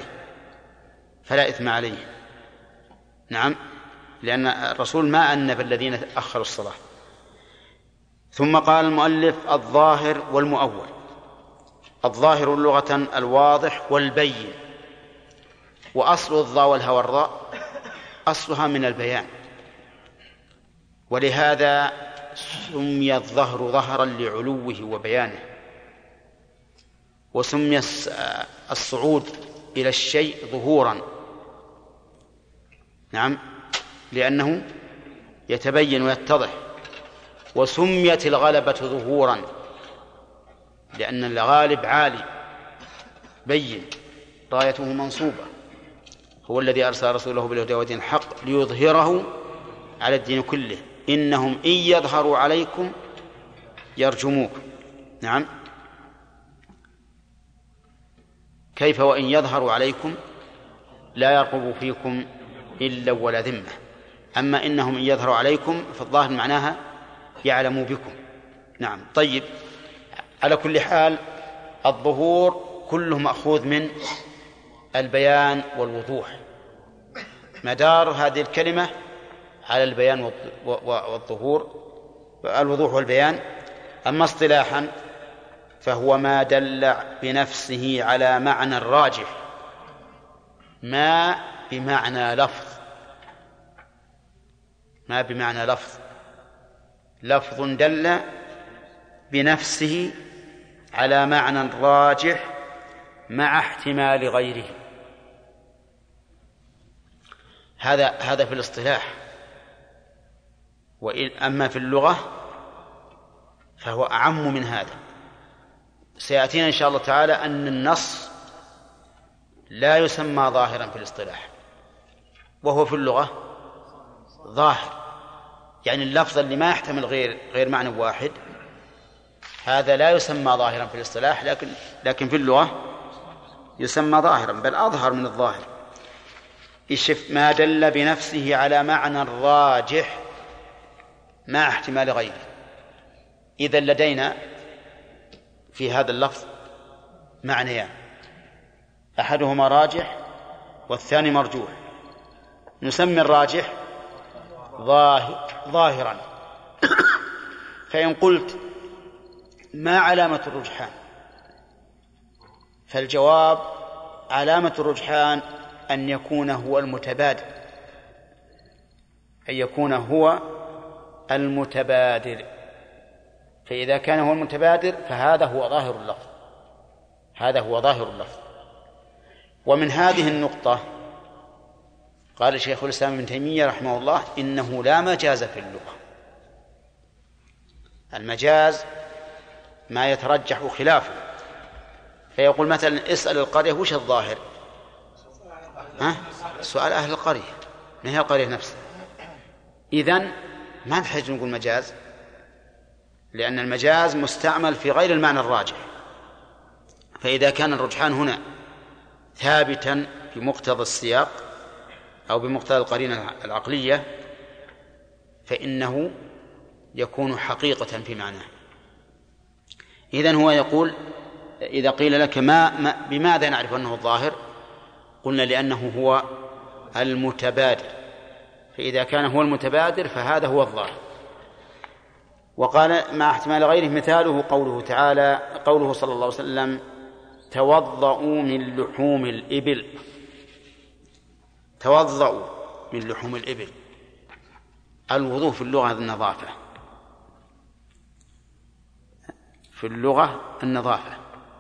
إثم عليه. نعم، لأن الرسول ما أنب الذين أخروا الصلاة. ثم قال المؤلف الظاهر والمؤول. الظاهر لغة الواضح والبين، وأصل الظا والها والراء أصلها من البيان، ولهذا سمي الظهر ظهرا لعلوه وبيانه، وسمي الصعود إلى الشيء ظهورا. نعم، لأنه يتبين ويتضح. وسميت الغلبة ظهورا لأن الغالب عالي بين، رايته منصوبة. هو الذي أرسل رسوله بالهدى ودين الحق ليظهره على الدين كله، إنهم إن يظهروا عليكم يرجموكم. نعم، كيف وإن يظهروا عليكم لا يرقبوا فيكم إلا ولا ذمة. أما إنهم إن يظهروا عليكم فالظاهر معناها يعلموا بكم. نعم. طيب، على كل حال الظهور كله مأخوذ من البيان والوضوح، مدار هذه الكلمة على البيان والظهور، الوضوح والبيان. أما اصطلاحا فهو ما دل بنفسه على معنى الراجح، ما بمعنى لفظ، ما بمعنى لفظ، لفظ دل بنفسه على معنى راجح مع احتمال غيره. هذا في الاصطلاح. أما في اللغة فهو أعم من هذا. سيأتينا إن شاء الله تعالى أن النص لا يسمى ظاهرا في الاصطلاح، وهو في اللغة ظاهر، يعني اللفظ اللي ما يحتمل غير معنى واحد هذا لا يسمى ظاهرا في الاصطلاح، لكن في اللغة يسمى ظاهرا، بل أظهر من الظاهر. ما دل بنفسه على معنى الراجح مع احتمال غيره. إذا لدينا في هذا اللفظ معنيان، أحدهما راجح والثاني مرجوح. نسمي الراجح ظاهرا. فإن قلت ما علامة الرجحان، فالجواب علامة الرجحان أن يكون هو المتبادر، أن يكون هو المتبادر. فإذا كان هو المتبادر فهذا هو ظاهر اللفظ، هذا هو ظاهر اللفظ. ومن هذه النقطة قال شيخ الإسلام ابن تيمية رحمه الله إنه لا مجاز في اللغة. المجاز ما يترجح خلافه، فيقول مثلا اسأل القرية وش الظاهر؟ سؤال أهل القرية، ما هي القرية نفسها. إذن ما نحتاج نقول مجاز، لأن المجاز مستعمل في غير المعنى الراجح. فإذا كان الرجحان هنا ثابتا بمقتضى السياق أو بمقتضى القرينة العقلية فإنه يكون حقيقة في معناه. إذن هو يقول إذا قيل لك بماذا نعرف أنه الظاهر؟ قلنا لأنه هو المتبادر، فإذا كان هو المتبادر فهذا هو الظاهر. وقال مع احتمال غيره مثاله قوله تعالى، قوله صلى الله عليه وسلم توضؤوا من لحوم الإبل. توضؤوا من لحوم الإبل، الوضوء في اللغة النظافة، في اللغة النظافة.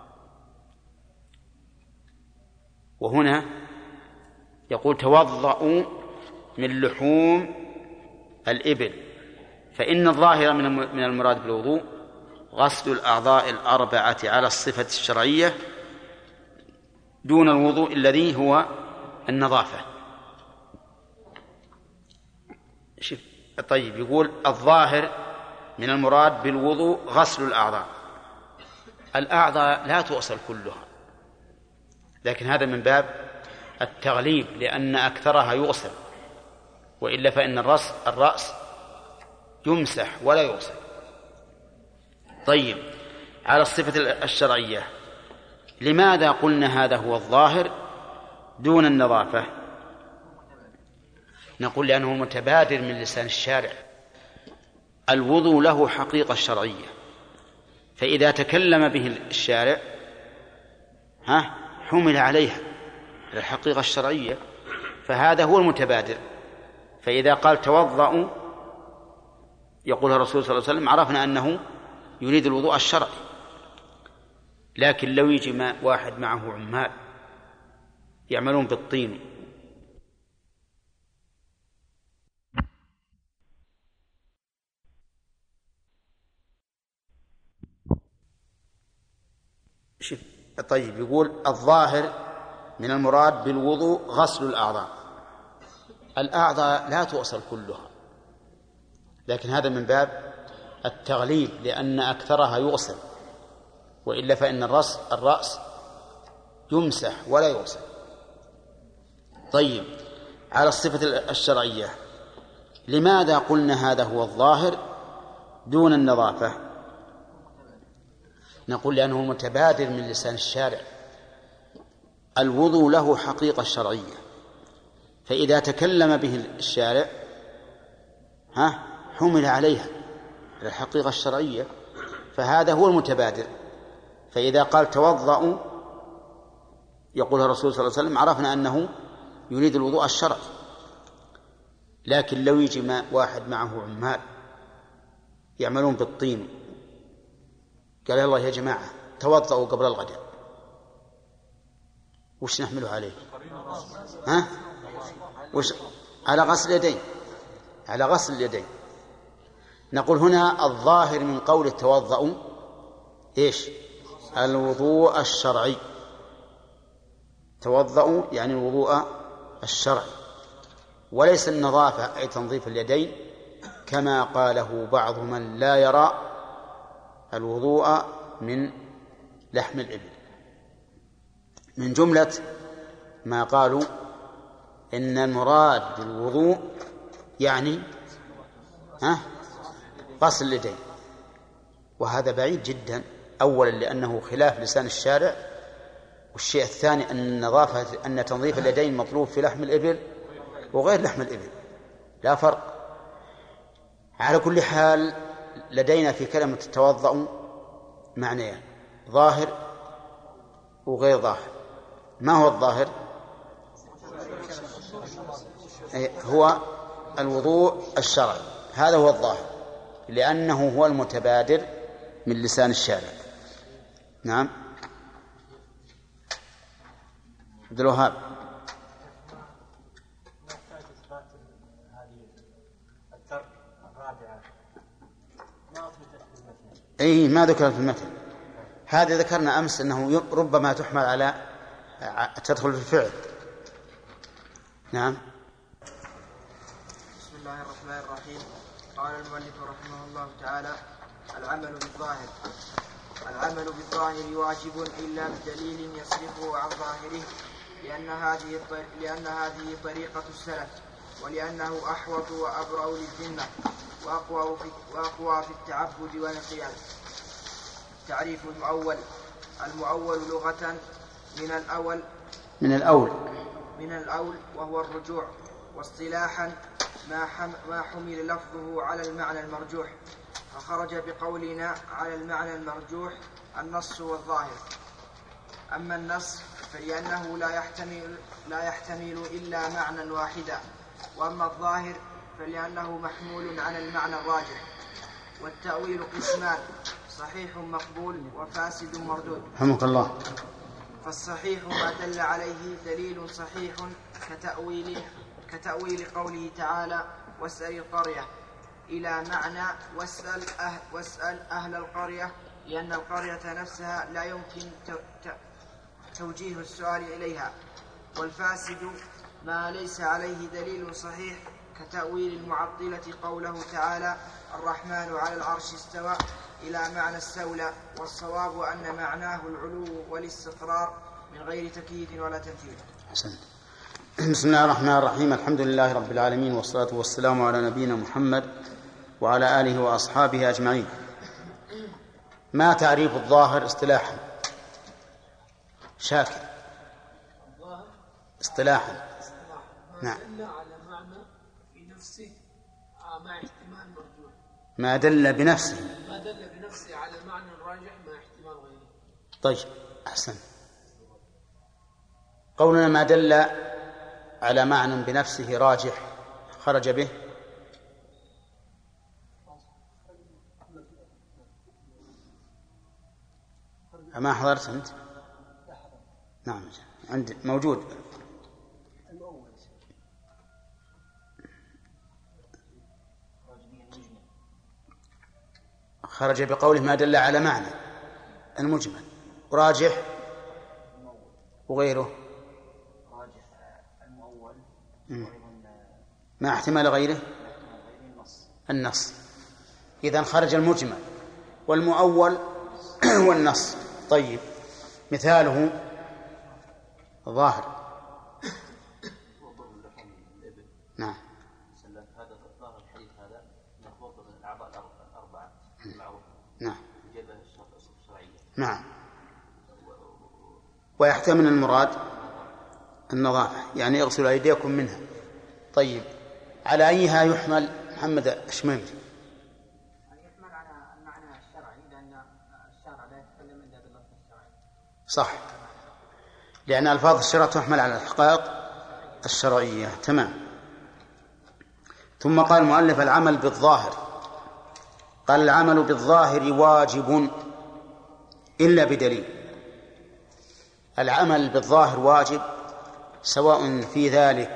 وهنا يقول توضؤوا من لحوم الإبل، فإن الظاهر من المراد بالوضوء غسل الأعضاء الأربعة على الصفة الشرعية دون الوضوء الذي هو النظافة. طيب، يقول الظاهر من المراد بالوضوء غسل الأعضاء. الأعضاء لا تغسل كلها، لكن هذا من باب التغليب لأن أكثرها يغسل، وإلا فإن الرأس يمسح ولا يغسل. طيب، على الصفة الشرعية لماذا قلنا هذا هو الظاهر دون النظافة؟ نقول لأنه متبادر من لسان الشارع. الوضوء له حقيقة شرعية، فإذا تكلم به الشارع حمل عليها الحقيقة الشرعية، فهذا هو المتبادر. فإذا قال توضأوا يقول الرسول صلى الله عليه وسلم عرفنا أنه يريد الوضوء الشرعي. لكن لو يجي واحد معه عمال يعملون بالطين طيب، يقول الظاهر من المراد بالوضوء غسل الأعضاء. الأعضاء لا تغسل كلها، لكن هذا من باب التغليب لأن أكثرها يغسل، وإلا فإن الرأس يمسح ولا يغسل. طيب، على الصفة الشرعية لماذا قلنا هذا هو الظاهر دون النظافة؟ نقول لأنه متبادر من لسان الشارع. الوضوء له حقيقة شرعية، فإذا تكلم به الشارع حمل عليها الحقيقة الشرعية، فهذا هو المتبادر. فإذا قال توضأوا يقول الرسول صلى الله عليه وسلم عرفنا أنه يريد الوضوء الشرعي. لكن لو يجي واحد معه عمال يعملون بالطين قال يلا يا جماعة توضأوا قبل الغداء، وش نحمله عليه؟ على غسل اليدين، على غسل اليدين. نقول هنا الظاهر من قول توضأوا إيش؟ الوضوء الشرعي. توضأوا يعني الوضوء الشرعي، وليس النظافة أي تنظيف اليدين كما قاله بعض من لا يرى الوضوء من لحم الإبل. من جملة ما قالوا إن المراد بالوضوء يعني غسل اليدين، وهذا بعيد جدا. أولا لأنه خلاف لسان الشارع، والشيء الثاني أن تنظيف اليدين مطلوب في لحم الإبل وغير لحم الإبل، لا فرق. على كل حال لدينا في كلمة التوضأ معنيان، ظاهر وغير ظاهر. ما هو الظاهر؟ هو الوضوء الشرعي، هذا هو الظاهر، لأنه هو المتبادر من لسان الشارع. نعم. عبد الوهاب. أي ما ذكر في المتن، هذا ذكرنا أمس أنه ربما تحمل على تدخل في الفعل. نعم. بسم الله الرحمن الرحيم. قال المؤلف رحمه الله تعالى: العمل بالظاهر واجب إلا بدليل يصرفه عن ظاهره، لأن هذه طريقة السلف، ولأنه أحوط وأبرأ للذمة وأقوى في التعبد والانقياد. تعريف المؤول لغة من الأول وهو الرجوع، واصطلاحا ما حمل لفظه على المعنى المرجوح، فخرج بقولنا على المعنى المرجوح النص والظاهر. أما النص فلأنه لا يحتمل إلا معنى واحدا، وأما الظاهر فلأنه محمول على المعنى الراجح. والتأويل قسمان: صحيح مقبول وفاسد مردود. رحمك الله. فالصحيح ما دل عليه دليل صحيح كتأويل قوله تعالى: واسأل القرية، إلى معنى واسأل أهل القرية، لأن القرية نفسها لا يمكن توجيه السؤال إليها. والفاسد ما ليس عليه دليل صحيح كتأويل المعطلة قوله تعالى: الرحمن على العرش استوى، إلى معنى استولى، والصواب أن معناه العلو والاستقرار من غير تكييف ولا تمثيل. حسن. بسم الله الرحمن الرحيم. الحمد لله رب العالمين، والصلاة والسلام على نبينا محمد وعلى آله وأصحابه أجمعين. ما تعريف الظاهر اصطلاحا؟ شاكر. اصطلاحا. نعم. على معنى في نفسه مع احتمال مرجوح. ما دل بنفسه على معنى راجح مع احتمال غيره. طيب، أحسن. قولنا ما دل على معنى بنفسه راجح خرج به ما حضرت أنت؟ نعم، عندي موجود. خرج بقوله ما دل على معنى المجمل، راجح وغيره ما احتمال غيره النص. إذن خرج المجمل والمؤول والنص. طيب، مثاله ظاهر. نعم. هذا ظاهر الحديث هذا مخبوط من الأعضاء الأربعة المعروفة. نعم. جبل الشرعية. نعم. ويحتمل المراد النظافة، يعني اغسلوا أيديكم منها. طيب، على أيها يحمل محمد الشميمي؟ يحمل على المعنى الشرعي، لأن الشرع لا يتكلم إلا باللفظ الشرعي. صح، لأن ألفاظ الشرع تحمل على الحقائق الشرعية. تمام. ثم قال المؤلف: العمل بالظاهر. قال: العمل بالظاهر واجب إلا بدليل. العمل بالظاهر واجب سواء في ذلك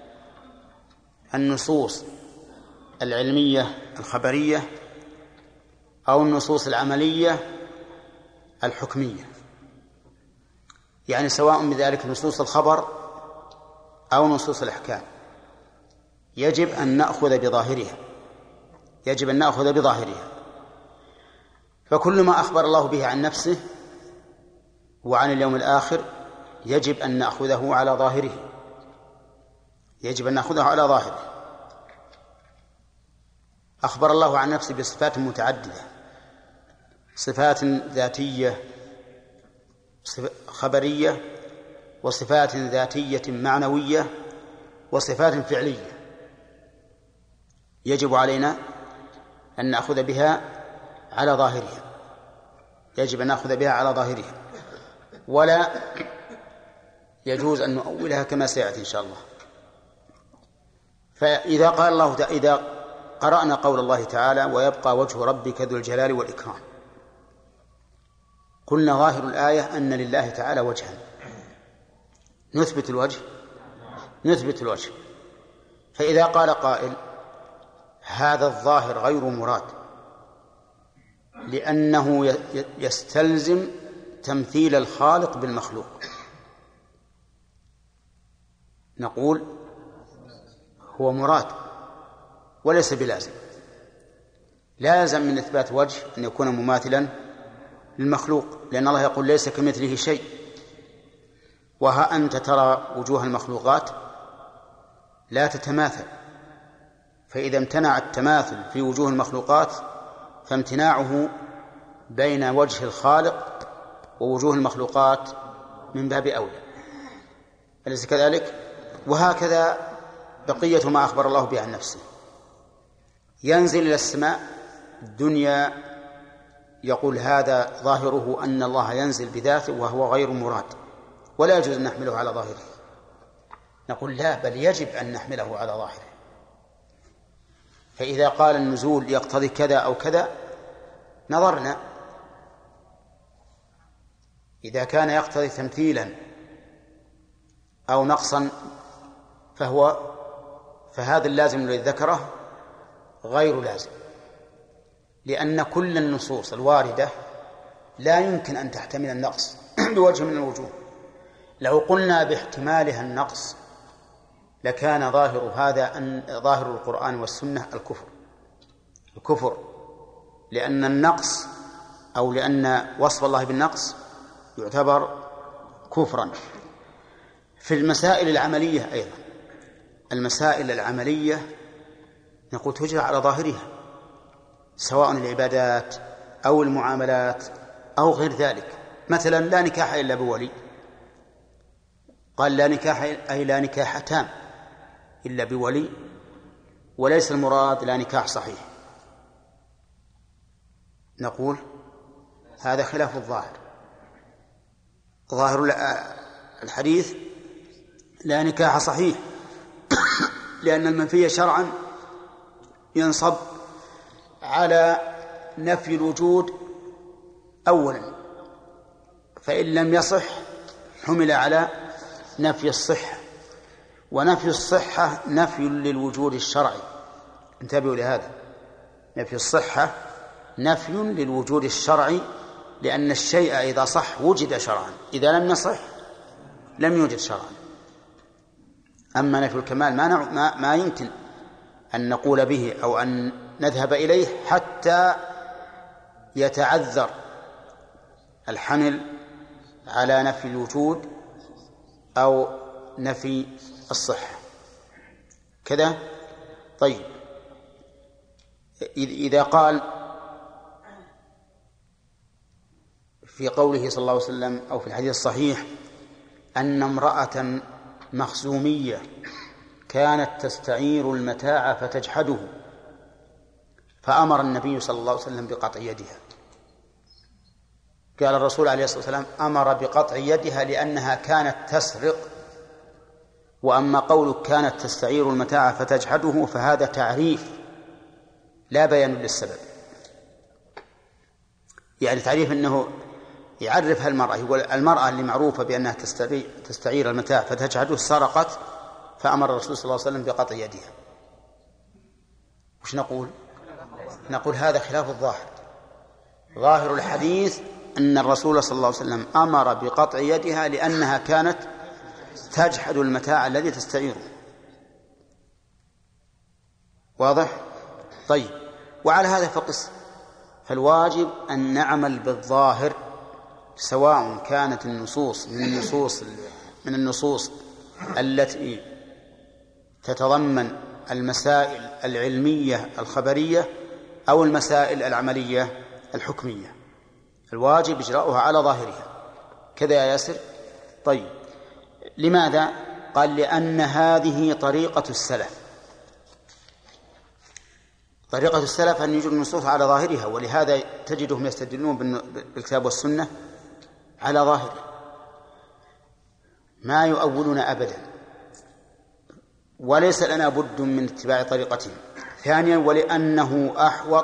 النصوص العلمية الخبرية أو النصوص العملية الحكمية، يعني سواء بذلك نصوص الخبر أو نصوص الأحكام، يجب أن نأخذ بظاهرها. فكل ما أخبر الله به عن نفسه وعن اليوم الآخر يجب أن نأخذه على ظاهره. أخبر الله عن نفسه بصفات متعددة: صفات ذاتية خبرية، وصفات ذاتية معنوية، وصفات فعلية. يجب علينا أن نأخذ بها على ظاهرها، ولا يجوز أن نؤولها كما سيأتي إن شاء الله. فإذا قال الله إذا قرأنا قول الله تعالى ويبقى وجه ربك ذو الجلال والإكرام، قلنا ظاهر الآية أن لله تعالى وجها، نثبت الوجه. فإذا قال قائل هذا الظاهر غير مراد لأنه يستلزم تمثيل الخالق بالمخلوق، نقول هو مراد وليس بلازم. لازم من إثبات وجه أن يكون مماثلا للمخلوق، لأن الله يقول ليس كمثله شيء. وها أنت ترى وجوه المخلوقات لا تتماثل، فإذا امتنع التماثل في وجوه المخلوقات فامتناعه بين وجه الخالق ووجوه المخلوقات من باب أولى، أليس كذلك؟ وهكذا بقية ما أخبر الله به عن نفسه. ينزل إلى السماء الدنيا، يقول هذا ظاهره أن الله ينزل بذاته وهو غير مراد ولا يجوز أن نحمله على ظاهره. نقول لا، بل يجب أن نحمله على ظاهره. فإذا قال النزول يقتضي كذا أو كذا نظرنا، إذا كان يقتضي تمثيلا أو نقصا فهذا اللازم الذي ذكره غير لازم، لأن كل النصوص الواردة لا يمكن أن تحتمل النقص بوجه من الوجوه. لو قلنا باحتمالها النقص لكان ظاهر هذا أن ظاهر القرآن والسنة الكفر، لأن النقص أو لأن وصف الله بالنقص يعتبر كفرا. في المسائل العملية أيضا، المسائل العملية نقول تجرى على ظاهرها، سواء العبادات أو المعاملات أو غير ذلك. مثلا لا نكاح إلا بولي، قال لا نكاح أي لا نكاح تام إلا بولي، وليس المراد لا نكاح صحيح. نقول هذا خلاف الظاهر. ظاهر الحديث لا نكاح صحيح لأن المنفي شرعا ينصب على نفي الوجود أولا، فإن لم يصح حمل على نفي الصحة، ونفي الصحة نفي للوجود الشرعي. انتبهوا لهذا، نفي الصحة نفي للوجود الشرعي، لأن الشيء إذا صح وجد شرعا، إذا لم يصح لم يوجد شرعا. أما نفي الكمال ما يمكن أن نقول به أو أن نذهب إليه حتى يتعذر الحمل على نفي الوجود أو نفي الصحة كذا. طيب، إذا قال في قوله صلى الله عليه وسلم أو في الحديث الصحيح أن امرأة مخزومية كانت تستعير المتاع فتجحده، فأمر النبي صلى الله عليه وسلم بقطع يدها. قال الرسول عليه الصلاة والسلام أمر بقطع يدها لأنها كانت تسرق. وأما قولك كانت تستعير المتاع فتجحده فهذا تعريف لا بيان للسبب، يعني تعريف أنه يعرفها المرأة، يقول المرأة اللي معروفة بأنها تستعير المتاع فتجحده سرقت، فأمر الرسول صلى الله عليه وسلم بقطع يدها. وش نقول؟ نقول هذا خلاف الظاهر. ظاهر الحديث أن الرسول صلى الله عليه وسلم أمر بقطع يدها لأنها كانت تجحد المتاع الذي تستعيره. واضح؟ طيب، وعلى هذا فقس. فالواجب أن نعمل بالظاهر، سواء كانت النصوص من النصوص التي تتضمن المسائل العلمية الخبرية أو المسائل العملية الحكمية. الواجب إجراؤها على ظاهرها كذا يا ياسر. طيب، لماذا؟ قال لأن هذه طريقة السلف. طريقة السلف أن يجروا النصوص على ظاهرها، ولهذا تجدهم يستدلون بالكتاب والسنة على ظاهره. ما يؤولون أبدا، وليس لنا بد من اتباع طريقتهم. ثانيا ولأنه أحوط،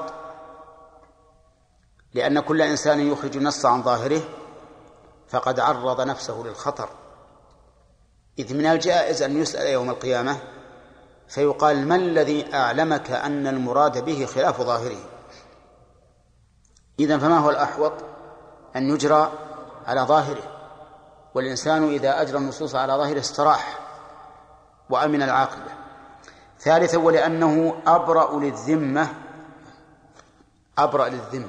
لأن كل إنسان يخرج النص عن ظاهره فقد عرض نفسه للخطر، إذ من الجائز أن يسأل يوم القيامة فيقال ما الذي أعلمك أن المراد به خلاف ظاهره؟ إذن فما هو الأحوط؟ أن يجرى على ظاهره، والإنسان إذا أجرى النصوص على ظاهره استراح وأمن العاقبة. ثالثا ولأنه أبرأ للذمة. أبرأ للذمة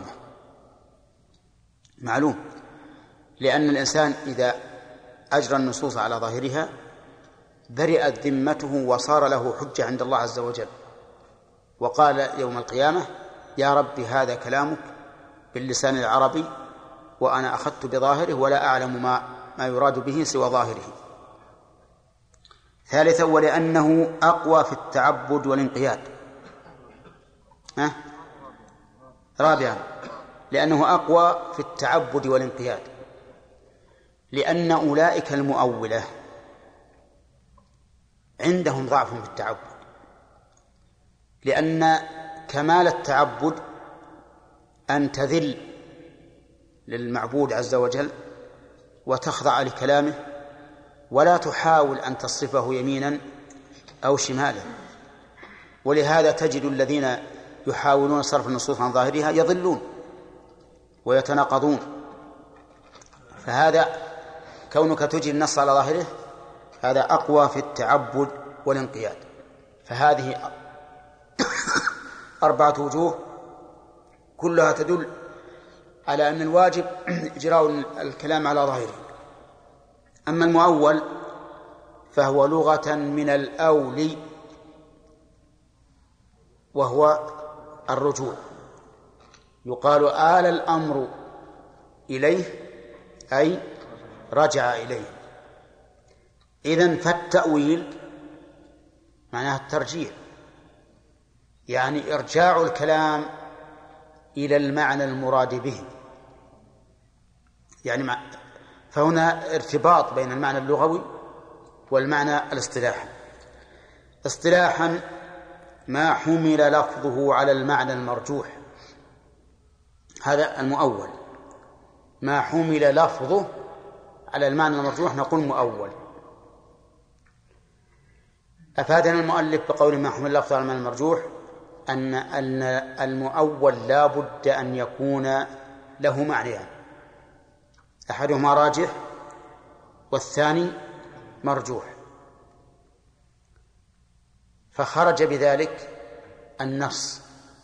معلوم، لأن الإنسان إذا أجرى النصوص على ظاهرها برئت ذمته وصار له حجة عند الله عز وجل، وقال يوم القيامة يا رب هذا كلامك باللسان العربي وأنا أخذت بظاهره ولا أعلم ما يراد به سوى ظاهره. ثالثا ولأنه أقوى في التعبد والانقياد. رابعا لأنه أقوى في التعبد والانقياد، لأن أولئك المؤولة عندهم ضعف في التعبد، لأن كمال التعبد أن تذل للمعبود عز وجل وتخضع لكلامه ولا تحاول أن تصرفه يمينا أو شمالا. ولهذا تجد الذين يحاولون صرف النصوص عن ظاهرها يضلون ويتناقضون. فهذا كونك تجري النص على ظاهره هذا أقوى في التعبد والانقياد. فهذه 4 وجوه كلها تدل على أن الواجب إجراء الكلام على ظاهره. أما المؤول فهو لغة من الأولي وهو الرجوع، يقال آل الأمر إليه أي رجع إليه. إذن فالتأويل معناه الترجيع، يعني إرجاع الكلام إلى المعنى المراد به. يعني فهنا ارتباط بين المعنى اللغوي والمعنى الاصطلاحي. اصطلاحا ما حمل لفظه على المعنى المرجوح، هذا المؤول. ما حمل لفظه على المعنى المرجوح نقول مؤول. أفادنا المؤلف بقول ما حمل لفظه على المعنى المرجوح أن المؤول لا بد أن يكون له معنيان، أحدهما راجح والثاني مرجوح. فخرج بذلك النص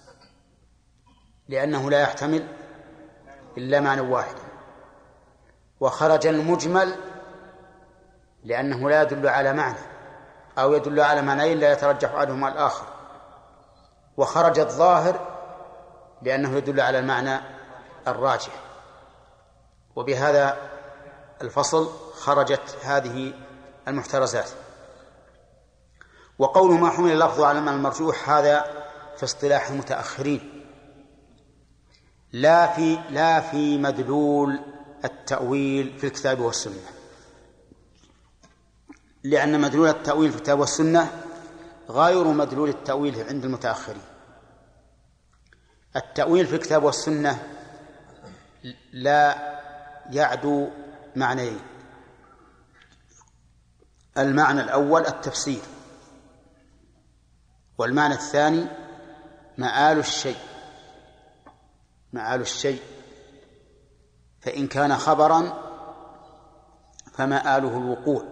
لأنه لا يحتمل إلا معنى واحد، وخرج المجمل لأنه لا يدل على معنى أو يدل على معنيين لا يترجح أحدهما الآخر، وخرج الظاهر لأنه يدل على المعنى الراجح. وبهذا الفصل خرجت هذه المحترزات. وقول ما حمل لفظه على المعنى المرجوح هذا في اصطلاح المتأخرين، لا في مدلول التأويل في الكتاب والسنة، لأن مدلول التأويل في الكتاب والسنة غير مدلول التأويل عند المتأخرين. التأويل في الكتاب والسنة لا يعدو معنيين: المعنى الأول التفسير، والمعنى الثاني مآل الشيء. مآل الشيء فإن كان خبرا فمآله الوقوع،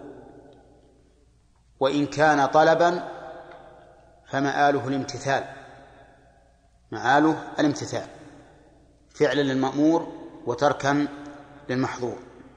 وإن كان طلبا فمآله الامتثال. مآله الامتثال، فعلا للمأمور وتركا للمحظور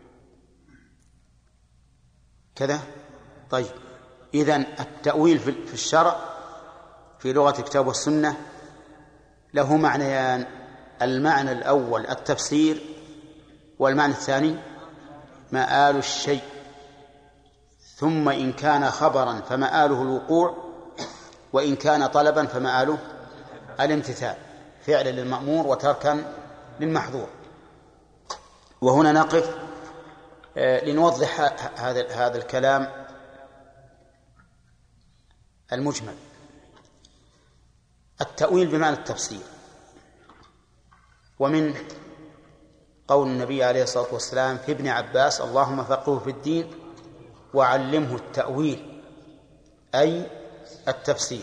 كذا. طيب، إذن التأويل في الشرع في لغة الكتاب والسنة له معنيان: المعنى الأول التفسير، والمعنى الثاني مآل الشيء. ثم إن كان خبرا فمآله الوقوع، وإن كان طلبا فمآله الامتثال، فعلا للمأمور وتركا للمحظور. وهنا نقف لنوضح هذا الكلام المجمل. التأويل بمعنى التفسير، ومن قول النبي عليه الصلاة والسلام في ابن عباس: اللهم فقهه في الدين وعلمه التأويل، أي التفسير.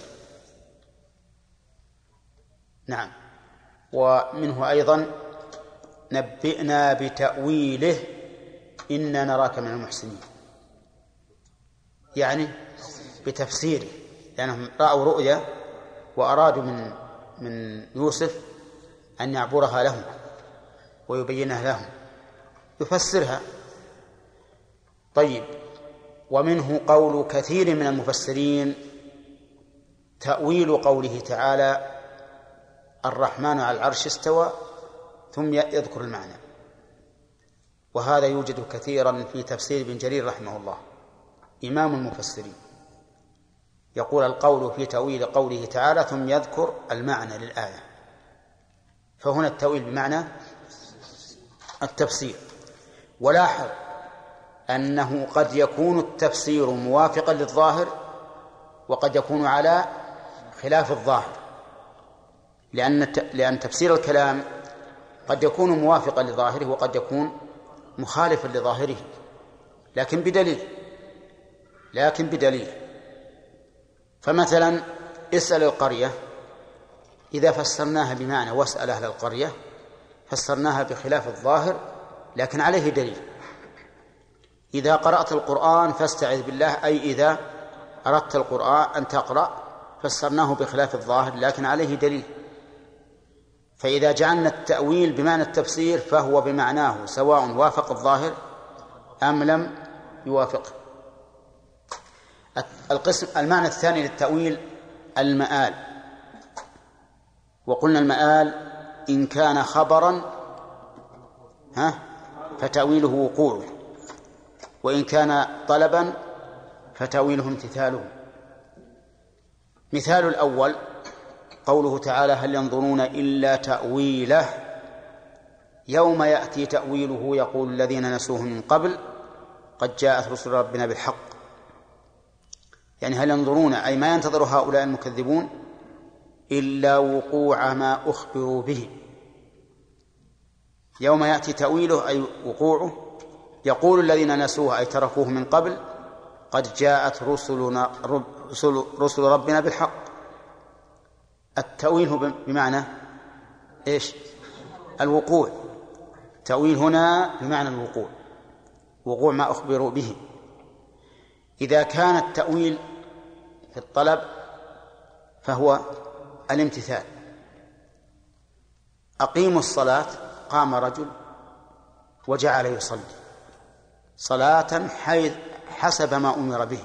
نعم. ومنه أيضا: نبئنا بتأويله إنا نراك من المحسنين، يعني بتفسيره، لأنهم رأوا رؤيا وأرادوا من يوسف أن يعبرها لهم ويبينها لهم، يفسرها. طيب، ومنه قول كثير من المفسرين تأويل قوله تعالى: الرحمن على العرش استوى، ثم يذكر المعنى. وهذا يوجد كثيرا في تفسير ابن جرير رحمه الله، إمام المفسرين، يقول: القول في تأويل قوله تعالى ثم يذكر المعنى للآية. فهنا التأويل بمعنى التفسير. ولاحظ أنه قد يكون التفسير موافقا للظاهر وقد يكون على خلاف الظاهر، لأن تفسير الكلام قد يكون موافقا لظاهره وقد يكون مخالفا لظاهره، لكن بدليل. فمثلا اسأل القرية، إذا فسرناها بمعنى واسأل أهل القرية فسرناها بخلاف الظاهر لكن عليه دليل. إذا قرأت القرآن فاستعذ بالله، أي إذا أردت القرآن أن تقرأ، فسرناه بخلاف الظاهر لكن عليه دليل. فإذا جعلنا التأويل بمعنى التفسير فهو بمعناه سواء وافق الظاهر أم لم يوافقه. المعنى الثاني للتأويل المآل. وقلنا المآل إن كان خبرا فتأويله وقوعه، وإن كان طلبا فتأويله امتثاله. مثال الأول قوله تعالى: هل ينظرون إلا تأويله يوم يأتي تأويله يقول الذين نسوه من قبل قد جاءت رسل ربنا بالحق. يعني هل ينظرون، أي ما ينتظر هؤلاء المكذبون إلا وقوع ما أخبروا به. يوم يأتي تأويله أي وقوعه، يقول الذين نسوه أي تركوه من قبل قد جاءت رسل ربنا بالحق. التأويل هو بمعنى إيش؟ الوقوع. تأويل هنا بمعنى الوقوع، وقوع ما أخبروا به. إذا كان التأويل في الطلب فهو الامتثال. أقيموا الصلاة، قام رجل وجعل يصلي صلاة حسب ما أمر به،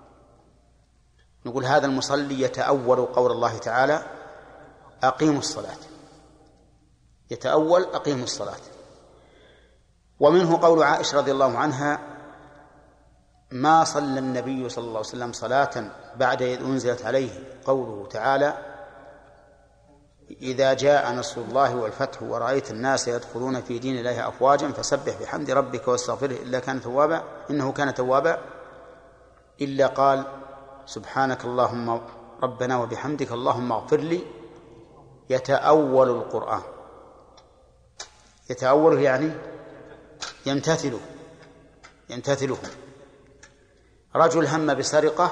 نقول هذا المصلي يتأول قول الله تعالى: أقيموا الصلاة، يتأول أقيموا الصلاة. ومنه قول عائشة رضي الله عنها: ما صلى النبي صلى الله عليه وسلم صلاة بعد إذ أنزلت عليه قوله تعالى: إذا جاء نصر الله والفتح ورأيت الناس يدخلون في دين الله أفواجا فسبح بحمد ربك واستغفره إنه كان توابا، إلا قال: سبحانك اللهم ربنا وبحمدك اللهم اغفر لي. يتأول القرآن، يتأوله يعني يمتثله. رجل هم بسرقة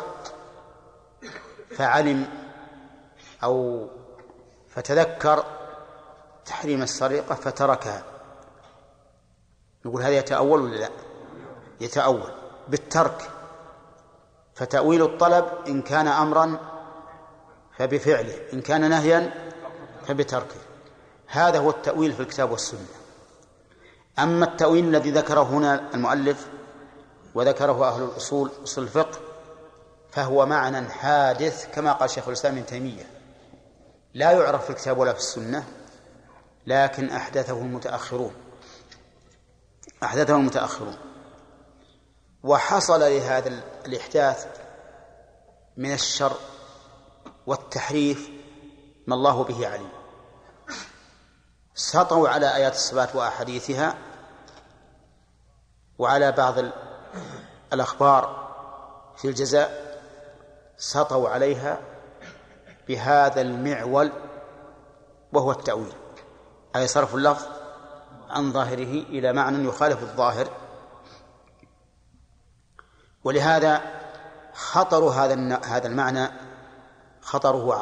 فعلم أو فتذكر تحريم السرقة فتركها، نقول هذا يتأول ولا لا؟ يتأول بالترك. فتأويل الطلب إن كان أمرا فبفعله، إن كان نهيا فبتركه. هذا هو التأويل في الكتاب والسنة. أما التأويل الذي ذكره هنا المؤلف وذكره أهل الأصول أصول الفقه فهو معنى حادث، كما قال شيخ الإسلام ابن تيمية، لا يعرف في الكتاب ولا في السنة، لكن أحدثه المتأخرون. وحصل لهذا الإحداث من الشر والتحريف ما الله به عليم. سطوا على آيات الصفات وأحاديثها وعلى بعض الأخبار في الجزاء سطوا عليها بهذا المعول وهو التأويل، أي صرف اللفظ عن ظاهره إلى معنى يخالف الظاهر. ولهذا خطر هذا المعنى خطره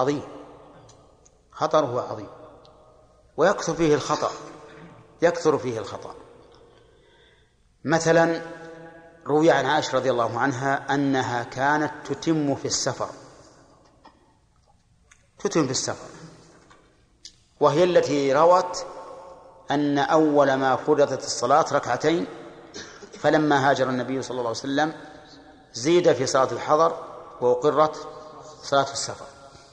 عظيم ويكثر فيه الخطأ. مثلا روي عن عائشة رضي الله عنها أنها كانت تتم في السفر، وهي التي روت أن أول ما فرضت الصلاة ركعتين، فلما هاجر النبي صلى الله عليه وسلم زيد في صلاة الحضر وأقرت صلاة السفر.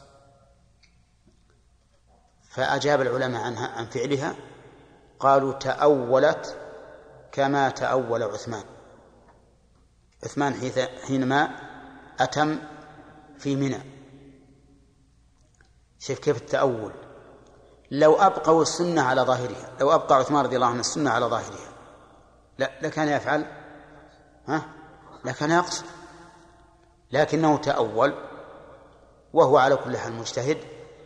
فأجاب العلماء عنها عن فعلها، قالوا تأولت كما تأول عثمان حينما أتم في منى. شوف كيف التأول. لو أبقوا السنة على ظاهرها، لو أبقى عثمان رضي الله عنه السنة على ظاهرها لكان يفعل لكان يقصر، لكنه تأول، وهو على كل حال مجتهد،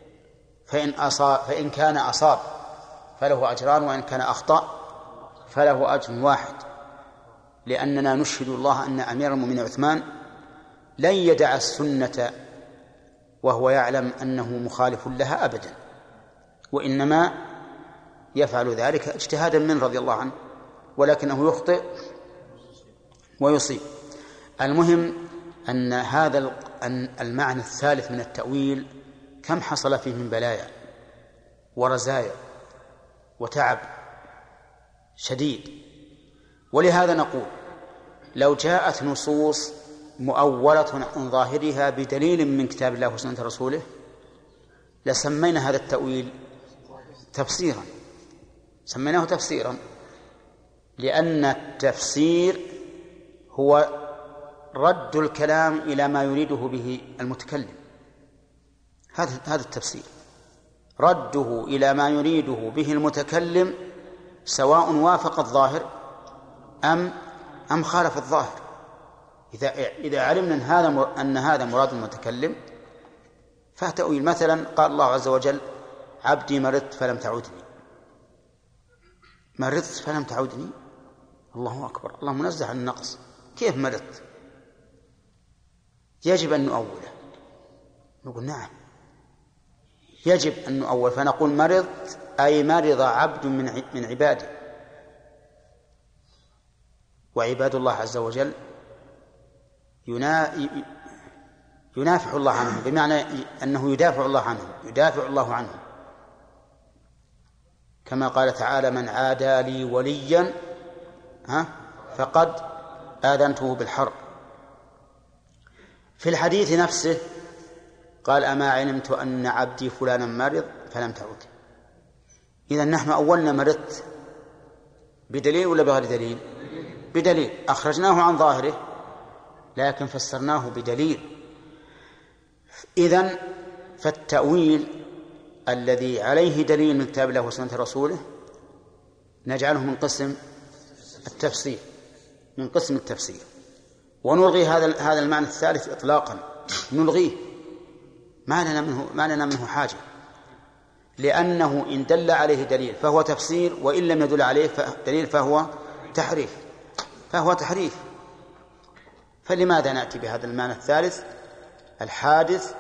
فإن كان أصاب فله أجران، وإن كان أخطأ فله أجر واحد، لأننا نشهد الله أن أمير المؤمنين عثمان لن يدع السنة وهو يعلم أنه مخالف لها أبدا، وإنما يفعل ذلك اجتهادا منه رضي الله عنه، ولكنه يخطئ ويصيب. المهم أن هذا المعنى الثالث من التأويل كم حصل فيه من بلايا ورزايا وتعب شديد. ولهذا نقول لو جاءت نصوص مؤولة عن ظاهرها بدليل من كتاب الله وسنة رسوله لسمينا هذا التأويل تفسيرا، سميناه تفسيرا، لأن التفسير هو رد الكلام إلى ما يريده به المتكلم. هذا التفسير، رده إلى ما يريده به المتكلم، سواء وافق الظاهر أم خالف الظاهر. إذا علمنا أن هذا مراد المتكلم فالتأويل. مثلا قال الله عز وجل عبدي مرضت فلم تعودني، مرضت فلم تعودني، الله أكبر، الله منزه عن النقص، كيف مرضت؟ يجب أن نؤوله. نقول نعم يجب أن نؤول، فنقول مرضت أي مرض عبد من عباده، وعباد الله عز وجل ينافع الله عنهم، بمعنى أنه يدافع الله عنهم، كما قال تعالى من عادى لي وليا فقد آذنته بالحرب. في الحديث نفسه قال أما علمت أن عبدي فلانا مرض فلم تعود. إذن نحن أولنا مرضت بدليل ولا بغير دليل؟ بدليل، أخرجناه عن ظاهره لكن فسرناه بدليل. إذن فالتأويل الذي عليه دليل من كتاب الله وسنة رسوله نجعله من قسم التفسير، ونلغي هذا المعنى الثالث إطلاقا، نلغيه، ما لنا منه حاجة، لأنه إن دل عليه دليل فهو تفسير، وإن لم يدل عليه دليل فهو تحريف. فلماذا نأتي بهذا المعنى الثالث الحادث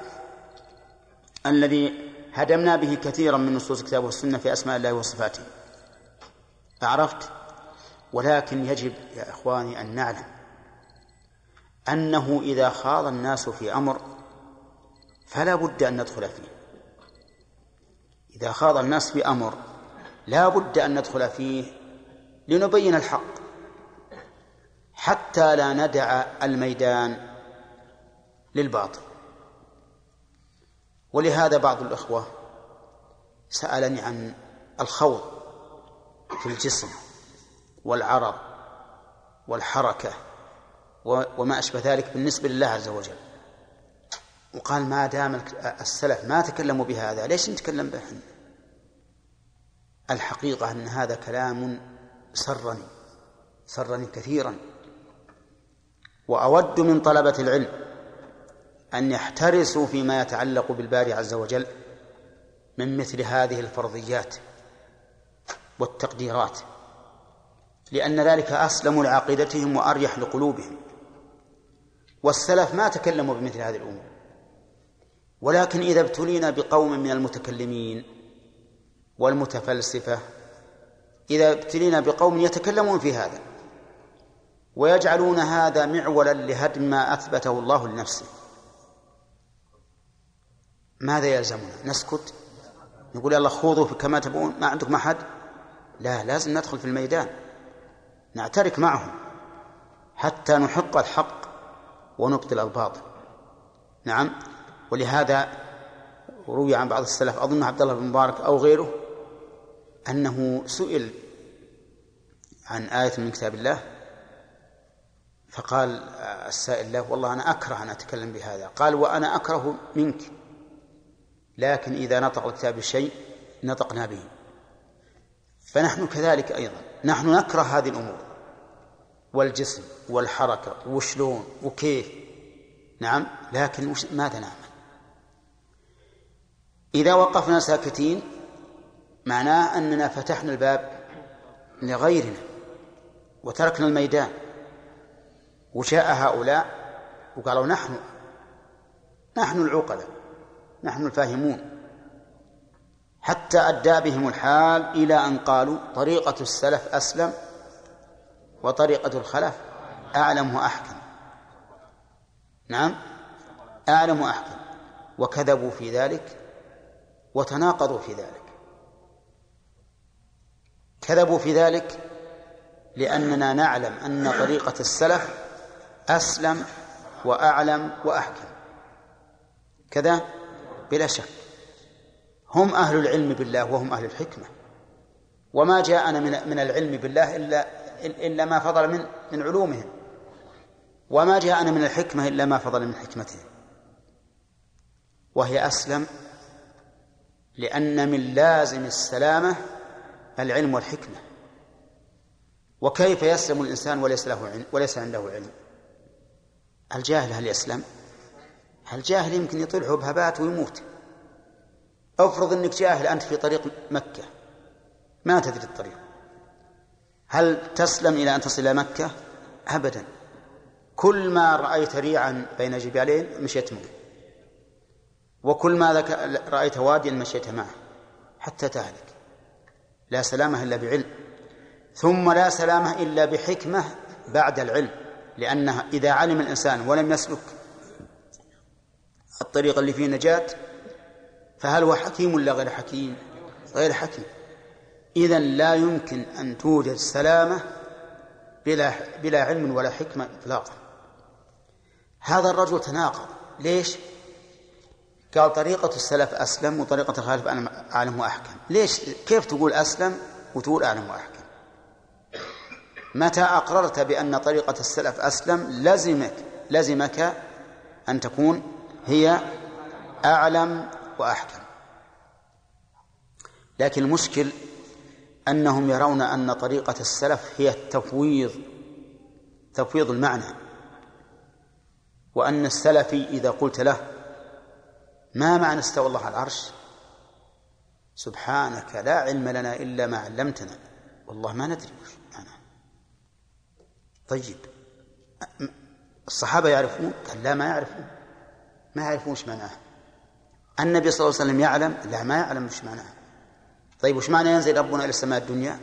الذي هدمنا به كثيرا من نصوص الكتاب والسنة في أسماء الله وصفاته؟ عرفت؟ ولكن يجب يا إخواني أن نعلم أنه إذا خاض الناس في أمر فلا بد أن ندخل فيه. إذا خاض الناس في أمر لا بد أن ندخل فيه لنبين الحق، حتى لا ندع الميدان للباطل. ولهذا بعض الأخوة سألني عن الخوض في الجسم والعرض والحركة وما أشبه ذلك بالنسبة لله عز وجل، وقال ما دام السلف ما تكلموا بهذا ليش نتكلم به؟ الحقيقة أن هذا كلام سرني كثيرا. وأود من طلبة العلم أن يحترسوا فيما يتعلق بالباري عز وجل من مثل هذه الفرضيات والتقديرات، لأن ذلك أسلم لعقيدتهم وأريح لقلوبهم. والسلف ما تكلموا بمثل هذه الأمور، ولكن إذا ابتلينا بقوم من المتكلمين والمتفلسفة، إذا ابتلينا بقوم يتكلمون في هذا ويجعلون هذا معولا لهدم ما أثبته الله لنفسه، ماذا يلزمنا؟ نسكت؟ نقول يلا خوضوا كما تبون، ما عندكم أحد؟ لا، لازم ندخل في الميدان، نعترك معهم حتى نحق الحق ونبطل الباطل. نعم. ولهذا روي عن بعض السلف، أظن عبد الله بن مبارك أو غيره، أنه سئل عن آية من كتاب الله فقال السائل له: والله أنا أكره أن أتكلم بهذا. قال: وأنا أكره منك، لكن إذا نطق الكتاب بشيء نطقنا به. فنحن كذلك أيضا، نحن نكره هذه الأمور، والجسم والحركة وشلون وكيف. نعم، لكن ماذا نعمل؟ إذا وقفنا ساكتين معناه أننا فتحنا الباب لغيرنا وتركنا الميدان، وجاء هؤلاء وقالوا: نحن العقلاء، نحن الفاهمون، حتى أدى بهم الحال إلى أن قالوا: طريقة السلف أسلم وطريقة الخلف أعلم وأحكم. نعم، أعلم وأحكم. وكذبوا في ذلك وتناقضوا في ذلك. كذبوا في ذلك لأننا نعلم أن طريقة السلف أسلم وأعلم وأحكم، كذا بلا شك. هم أهل العلم بالله وهم أهل الحكمة، وما جاءنا من العلم بالله إلا ما فضل من علومهم، وما جاءنا من الحكمة إلا ما فضل من حكمتهم. وهي أسلم لأن من لازم السلامة العلم والحكمة. وكيف يسلم الإنسان وليس عنده علم؟ الجاهل هل يسلم؟ الجاهل يمكن يطيح بهبات ويموت. أفرض أنك جاهل أنت في طريق مكة ما تدري الطريق، هل تسلم إلى أن تصل إلى مكة؟ أبدا. كل ما رأيت ريعا بين جبالين مشيت معه، وكل ما رأيت واديا مشيت معه حتى تهلك. لا سلامة إلا بعلم، ثم لا سلامة إلا بحكمة بعد العلم، لأنها إذا علم الإنسان ولم يسلك الطريق اللي فيه نجاة فهل هو حكيم ولا غير حكيم؟ غير حكيم. إذن لا يمكن أن توجد سلامة بلا علم ولا حكمة إطلاقا. هذا الرجل تناقض. ليش؟ قال طريقة السلف أسلم وطريقة الخالف أعلم وأحكم. ليش؟ كيف تقول أسلم وتقول أعلم وأحكم؟ متى أقررت بأن طريقة السلف أسلم لزمك أن تكون هي أعلم وأحكم. لكن المشكل أنهم يرون أن طريقة السلف هي تفويض المعنى، وأن السلفي إذا قلت له: ما معنى استوى الله على العرش؟ سبحانك لا علم لنا إلا ما علمتنا، والله ما ندري وش معناه. طيب الصحابة يعرفون؟ قال: لا، ما يعرفون وش معناه. النبي صلى الله عليه وسلم يعلم؟ لا، ما يعلم وش معناه. طيب وش معنى ينزل ربنا إلى السماء الدنيا؟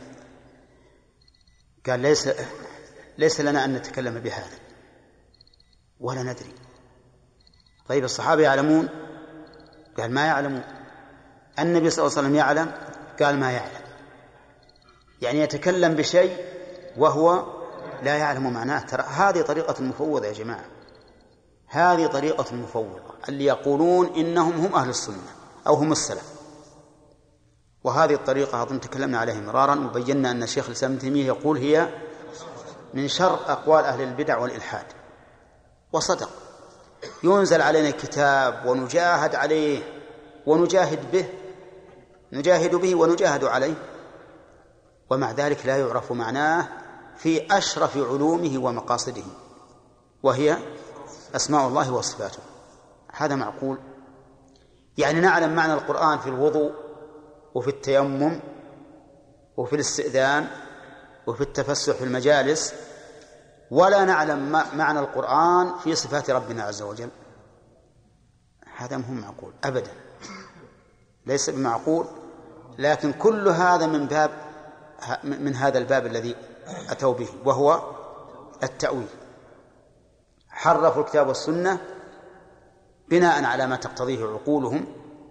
قال: ليس لنا أن نتكلم بهذا ولا ندري. طيب الصحابة يعلمون؟ قال: ما يعلمون. النبي صلى الله عليه وسلم يعلم؟ قال: ما يعلم. يعني يتكلم بشيء وهو لا يعلم معناه. ترى هذه طريقة المفوضة يا جماعة، هذه طريقة المفوضة اللي يقولون إنهم هم أهل السنة أو هم السلف. وهذه الطريقة أظن تكلمنا عليها مرارا وبينا أن الشيخ الإسلام ابن تيمية يقول هي من شر أقوال أهل البدع والإلحاد. وصدق. ينزل علينا كتاب ونجاهد عليه ونجاهد به ونجاهد عليه، ومع ذلك لا يعرف معناه في أشرف علومه ومقاصده، وهي أسماء الله وصفاته. هذا معقول؟ يعني نعلم معنى القرآن في الوضوء وفي التيمم وفي الاستئذان وفي التفسح في المجالس، ولا نعلم معنى القرآن في صفات ربنا عز وجل. هذا مو معقول أبدا، ليس بمعقول. لكن كل هذا من هذا الباب الذي أتوا به، وهو التأويل. حرفوا الكتاب والسنة بناء على ما تقتضيه عقولهم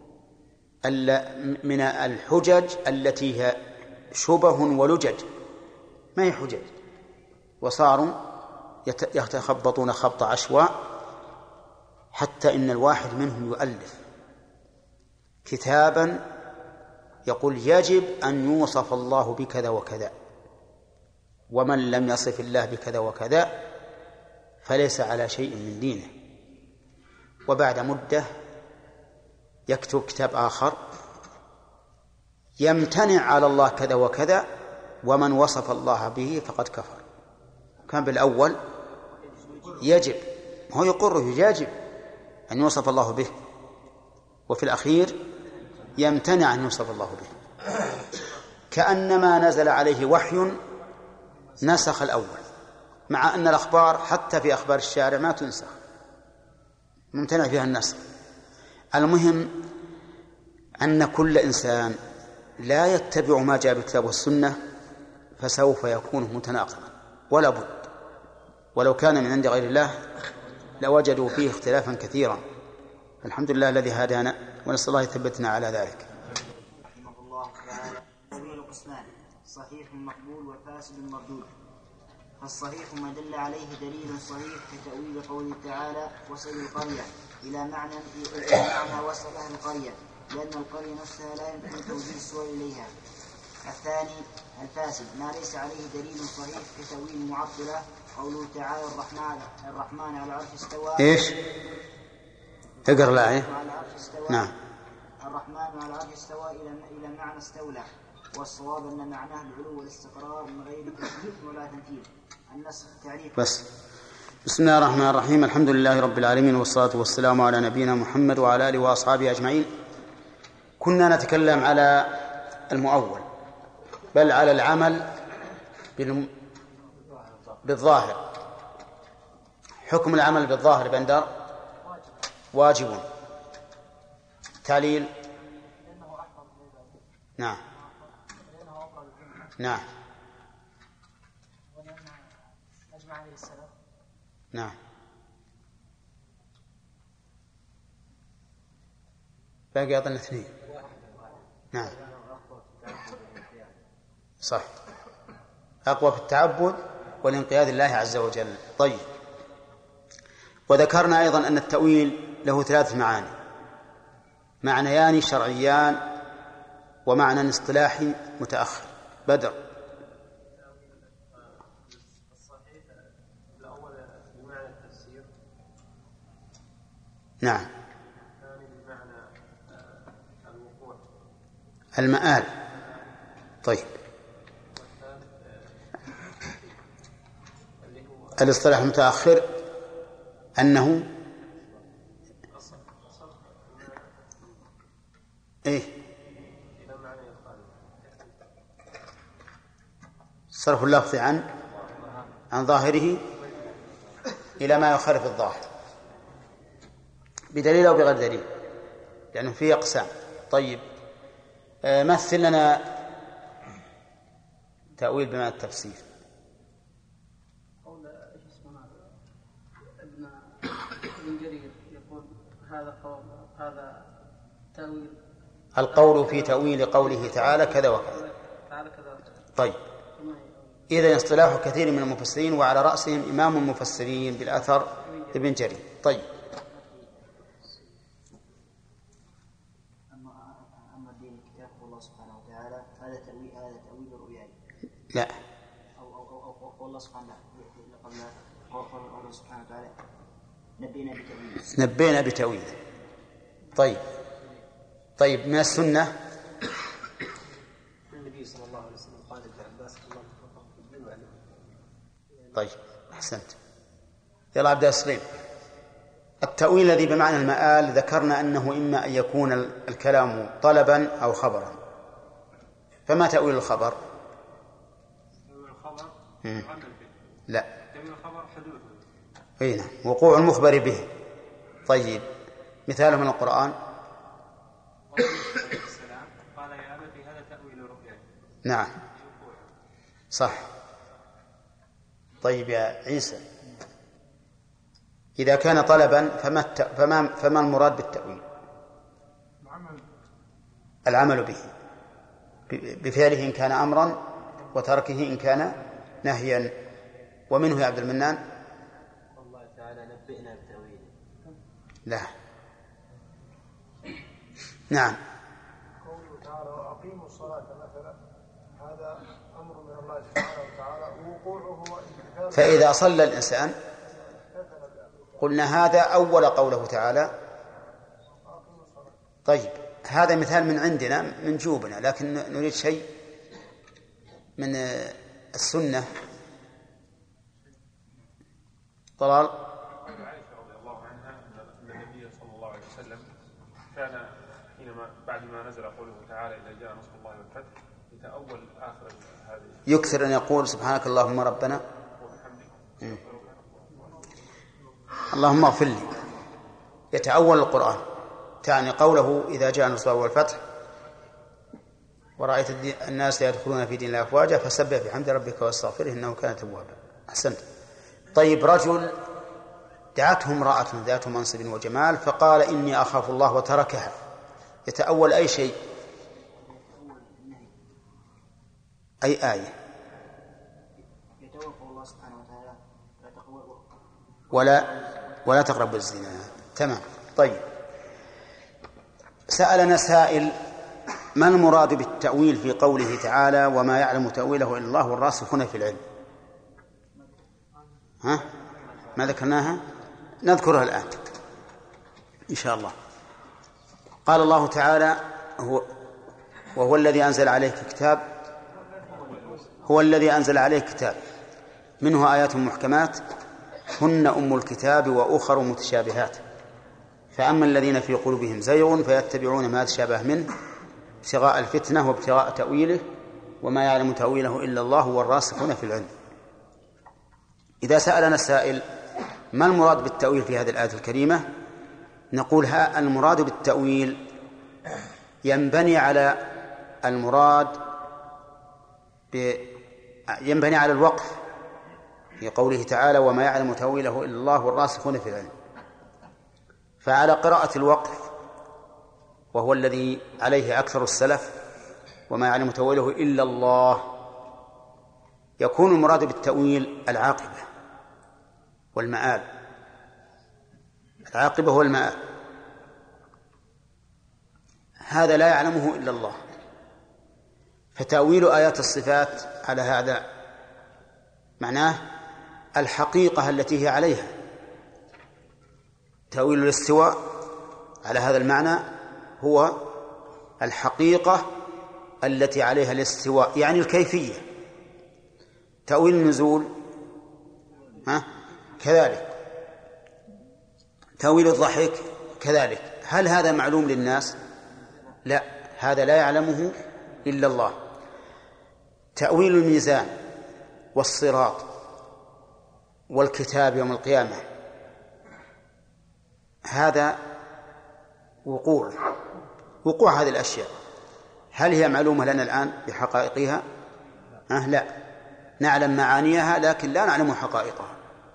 من الحجج التي هي شبه ولجج، ما هي حجج، وصاروا يتخبطون خبط عشواء، حتى إن الواحد منهم يؤلف كتابا يقول يجب أن يوصف الله بكذا وكذا، ومن لم يصف الله بكذا وكذا فليس على شيء من دينه. وبعد مدة يكتب كتاب آخر يمتنع على الله كذا وكذا، ومن وصف الله به فقد كفر. كان بالأول يجب، هو يقره يجب أن يوصف الله به، وفي الأخير يمتنع أن يوصف الله به، كأنما نزل عليه وحي نسخ الأول، مع أن الأخبار حتى في أخبار الشارع ما تنسخ، ممتنع فيها النسخ. المهم أن كل إنسان لا يتبع ما جاء بالكتاب والسنة فسوف يكون متناقضا ولا بد، ولو كان من عند غير الله لوجدوا فيه اختلافا كثيرا. الحمد لله الذي هدانا، ونسأل الله يثبتنا على ذلك. رحمه الله تعالى. التأويل قسمان: صحيح مقبول وفاسد مردود. فالصحيح ما دل عليه دليل صحيح كتأويل قوله تعالى: وصل القرية إلى معنى وصل أهل القرية، لأن القرية نفسها لا يمكن توجيه السوء إليها. الثاني الفاسد ما ليس عليه دليل صحيح كتأويل المعطلة، قوله تعالى: الرحمن على العرش استوى. إيش؟ اقرأ الآية. نعم. الرحمن على العرش استوى إلى معنى استولى، والصواب أن معناه العلو والاستقرار من غير تكييف ولا تمثيل. النسخ تعريف. بس. بسم الله الرحمن الرحيم، الحمد لله رب العالمين، والصلاة والسلام على نبينا محمد وعلى آله وأصحابه أجمعين. كنا نتكلم على المؤول، بل على العمل بالظاهر. حكم العمل بالظاهر بندر واجب. تعليل. نعم نعم نعم. باقي أظن 2. نعم صح، أقوى في التعبد والانقياد لله عز وجل. طيب، وذكرنا أيضا أن التأويل له 3 معاني: معنيان شرعيان ومعنى اصطلاحي متأخر. بدر. الصحيح الأول بمعنى التفسير. نعم. الثاني بمعنى الوقوع، المآل. طيب، الاصطلاح المتأخر أنه إيه؟ صرف اللفظ عن ظاهره إلى ما يخالف الظاهر بدليل أو بغير دليل، لأنه فيه أقسام. طيب، مثل لنا تأويل بمعنى التفسير. قول ايش اسمه ابن جرير يقول هذا قول، هذا تأويل. القول في تأويل قوله تعالى كذا وكذا. طيب، إذا اصطلاح كثير من المفسرين، وعلى رأسهم إمام المفسرين بالأثر ابن جرير. طيب، أما الدين كتاب الله سبحانه وتعالى هذا تأويل الرؤيا. لا، أو الله سبحانه قبل قول الله سبحانه وتعالى نبينا بتأويله. طيب، من السنة النبي صلى الله عليه وسلم قال لابن عباس: الله يفقهه في الدين وعلمه. طيب أحسنت. يلا عبد السليم. التأويل الذي بمعنى المآل ذكرنا أنه إما أن يكون الكلام طلبا أو خبرا، فما تأويل الخبر؟ تأويل الخبر لا، تأويل الخبر حدوثه هنا وقوع المخبر به. طيب مثاله من القرآن قال يا أبت هذا تأويل رؤياي. نعم صح. طيب يا عيسى، إذا كان طلبا فما المراد بالتأويل؟ العمل به بفعله إن كان أمرا وتركه إن كان نهيا. ومنه يا عبد المنان الله تعالى نبئنا بتأويله. لا نعم. قوله تعالى وأقيموا الصلاة مثلا، هذا أمر من الله سبحانه وتعالى ووقوعه وإمكانه. فإذا صلى الإنسان قلنا هذا أول قوله تعالى. طيب هذا مثال من عندنا من جوبنا، لكن نريد شيء من السنة. طلال. عائشة رضي الله عنها أن النبي صلى الله عليه وسلم كان حينما بعد ما نزل قوله تعالى إذا جاء نصر الله والفتح يتأول آخر هذه، يكثر أن يقول سبحانك اللهم ربنا اللهم اغفر لي، يتأول القرآن. تعني قوله إذا جاء نصر الله والفتح ورأيت الناس يدخلون في دين الله أفواجا فسبح بحمد ربك واستغفره إنه كان توابا. أحسنت. طيب رجل دعته امرأة ذات منصب وجمال فقال إني أخاف الله وتركها، يتأول أي شيء؟ أي آية؟ يتوفى الله سبحانه وتعالى ولا تقربوا الزنا. تمام. طيب سألنا سائل ما المراد بالتأويل في قوله تعالى وما يعلم تأويله إلا الله والراسخون في العلم؟ ها ما ذكرناها؟ نذكرها الآن إن شاء الله. قال الله تعالى وهو الذي أنزل عليك كتاب، هو الذي أنزل عليك كتاب منه آيات محكمات هن أم الكتاب وأخر متشابهات فأما الذين في قلوبهم زيغ فيتبعون ما تشابه منه ابتغاء الفتنة وابتغاء تأويله وما يعلم تأويله إلا الله والراسخون في العلم. إذا سألنا السائل ما المراد بالتأويل في هذه الآية الكريمة، نقول المراد بالتأويل ينبني على ينبني على الوقف في قوله تعالى وما يعلم تأويله إلا الله والراسخون في العلم. فعلى قراءة الوقف وهو الذي عليه أكثر السلف وما يعلم تأويله إلا الله يكون المراد بالتأويل العاقبة والمآل. العاقبة والمآل هذا لا يعلمه إلا الله. فتأويل آيات الصفات على هذا معناه الحقيقة التي هي عليها. تأويل الاستواء على هذا المعنى هو الحقيقة التي عليها الاستواء يعني الكيفية. تأويل النزول كذلك، تأويل الضحك كذلك. هل هذا معلوم للناس؟ لا، هذا لا يعلمه إلا الله. تأويل الميزان والصراط والكتاب يوم القيامة هذا وقوع هذه الأشياء هل هي معلومة لنا الآن بحقائقها؟ لا، نعلم معانيها لكن لا نعلم حقائقها.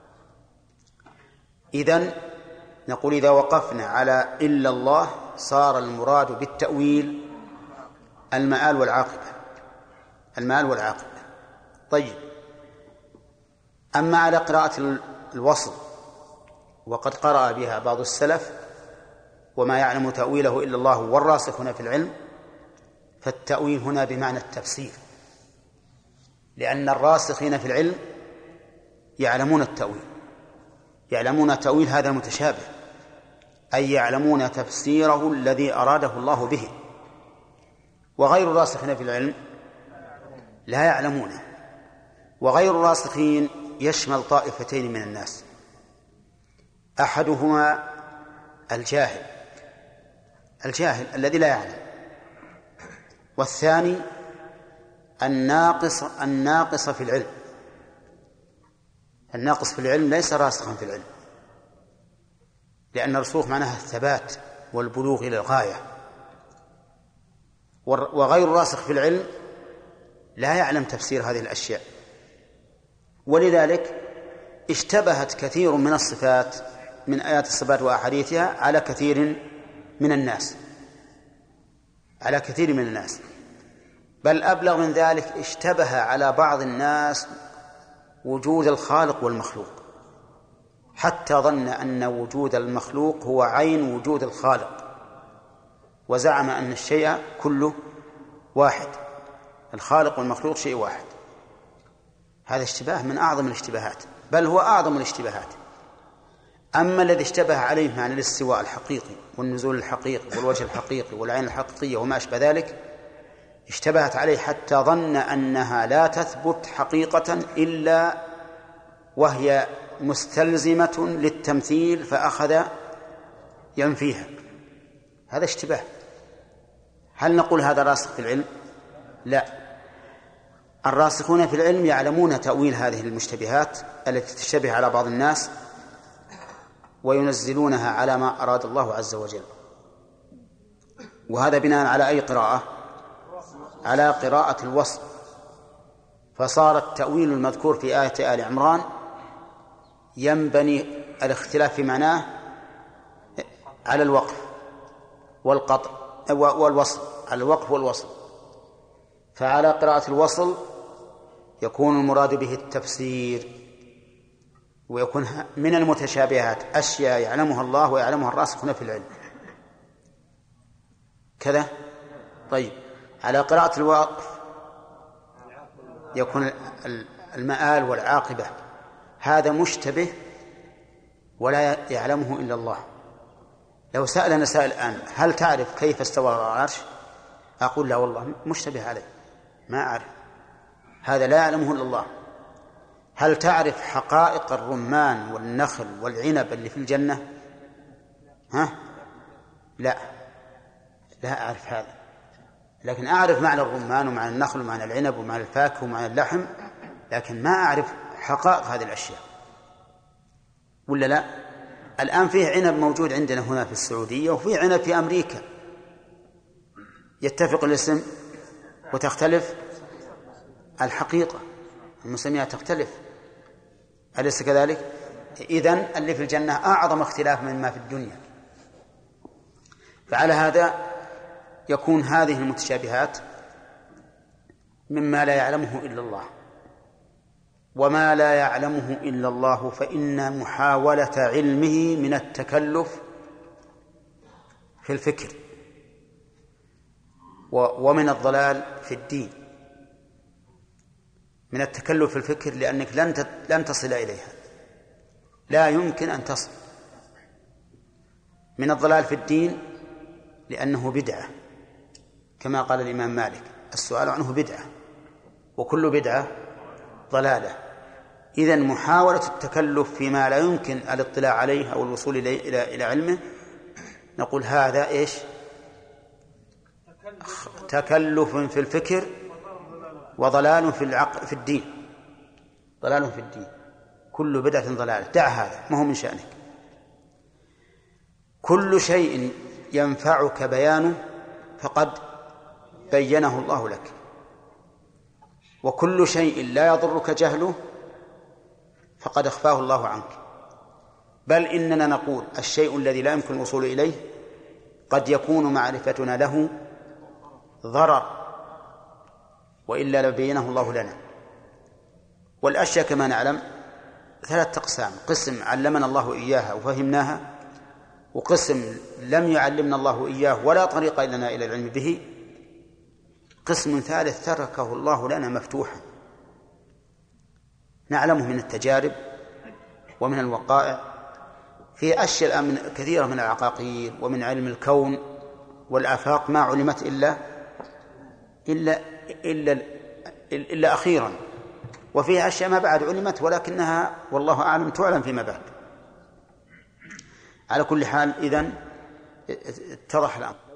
إذن نقول إذا وقفنا على إلا الله صار المراد بالتأويل المآل والعاقبة. طيب أما على قراءة الوصل وقد قرأ بها بعض السلف وما يعلم تأويله إلا الله والراسخون في العلم، فالتأويل هنا بمعنى التفسير، لأن الراسخين في العلم يعلمون التأويل، يعلمون تأويل هذا المتشابه، أي يعلمون تفسيره الذي أراده الله به، وغير الراسخين في العلم لا يعلمونه. وغير الراسخين يشمل طائفتين من الناس: أحدهما الجاهل الذي لا يعلم، والثاني الناقص في العلم. الناقص في العلم ليس راسخا في العلم، لأن الرسوخ معناها الثبات والبلوغ إلى الغاية، وغير راسخ في العلم لا يعلم تفسير هذه الأشياء. ولذلك اشتبهت كثير من الصفات من آيات الصفات وأحاديثها على كثير من الناس، بل أبلغ من ذلك اشتبه على بعض الناس وجود الخالق والمخلوق، حتى ظن أن وجود المخلوق هو عين وجود الخالق، وزعم أن الشيء كله واحد، الخالق والمخلوق شيء واحد. هذا اشتباه من أعظم الاشتباهات، بل هو أعظم الاشتباهات. أما الذي اشتبه عليه معنى الاستواء الحقيقي والنزول الحقيقي والوجه الحقيقي والعين الحقيقية وما أشبه ذلك، اشتبهت عليه حتى ظن أنها لا تثبت حقيقة إلا وهي مستلزمة للتمثيل، فأخذ ينفيها. هذا اشتباه. هل نقول هذا راسخ في العلم؟ لا، الراسخون في العلم يعلمون تأويل هذه المشتبهات التي تشتبه على بعض الناس، وينزلونها على ما أراد الله عز وجل. وهذا بناء على أي قراءة؟ على قراءة الوصل. فصار التأويل المذكور في آية آل عمران ينبني الاختلاف في معناه على الوقف والقطع والوصل، على الوقف والوصل. فعلى قراءة الوصل يكون المراد به التفسير، ويكون من المتشابهات أشياء يعلمها الله ويعلمها الراسخون في العلم كذا. طيب، على قراءة الوقف يكون المآل والعاقبة، هذا مشتبه ولا يعلمه إلا الله. لو سألنا سائل الآن: هل تعرف كيف استوى على العرش؟ أقول لا والله مشتبه عليه، ما أعرف، هذا لا يعلمه إلا الله. هل تعرف حقائق الرمان والنخل والعنب اللي في الجنة؟ لا أعرف هذا، لكن أعرف معنى الرمان ومعنى النخل ومعنى العنب ومعنى الفاكهة ومعنى اللحم، لكن ما أعرف حقائق هذه الأشياء. ولا لا؟ الآن فيه عنب موجود عندنا هنا في السعودية، وفيه عنب في أمريكا، يتفق الاسم وتختلف الحقيقة، المسميات تختلف، أليس كذلك؟ إذن اللي في الجنة أعظم اختلاف مما في الدنيا. فعلى هذا يكون هذه المتشابهات مما لا يعلمه إلا الله، وما لا يعلمه إلا الله فإن محاولة علمه من التكلف في الفكر ومن الضلال في الدين. من التكلف في الفكر لأنك لن تصل إليها، لا يمكن أن تصل. من الضلال في الدين لأنه بدعة، كما قال الإمام مالك: السؤال عنه بدعة، وكل بدعة ضلالة. إذن محاولة التكلف فيما لا يمكن الاطلاع عليه أو الوصول إلى علمه، نقول هذا إيش؟ تكلف في الفكر وضلال في الدين. ضلال في الدين، كل بدعة ضلالة، دع هذا، ما هو من شأنك. كل شيء ينفعك بيانه فقد بينه الله لك، وكل شيء لا يضرك جهله فقد أخفاه الله عنك. بل إننا نقول الشيء الذي لا يمكن الوصول إليه قد يكون معرفتنا له ضرر، وإلا لبينه الله لنا. والأشياء كما نعلم 3 أقسام: قسم علمنا الله إياها وفهمناها، وقسم لم يعلمنا الله إياه ولا طريق لنا إلى العلم به، قسم ثالث تركه الله لنا مفتوحا نعلمه من التجارب ومن الوقائع في أشياء كثيرة من العقاقير ومن علم الكون والآفاق ما علمت إلا أخيرا. وفيها أشياء ما بعد علمت ولكنها والله أعلم تعلم فيما بعد. على كل حال إذن اتضح الأمر.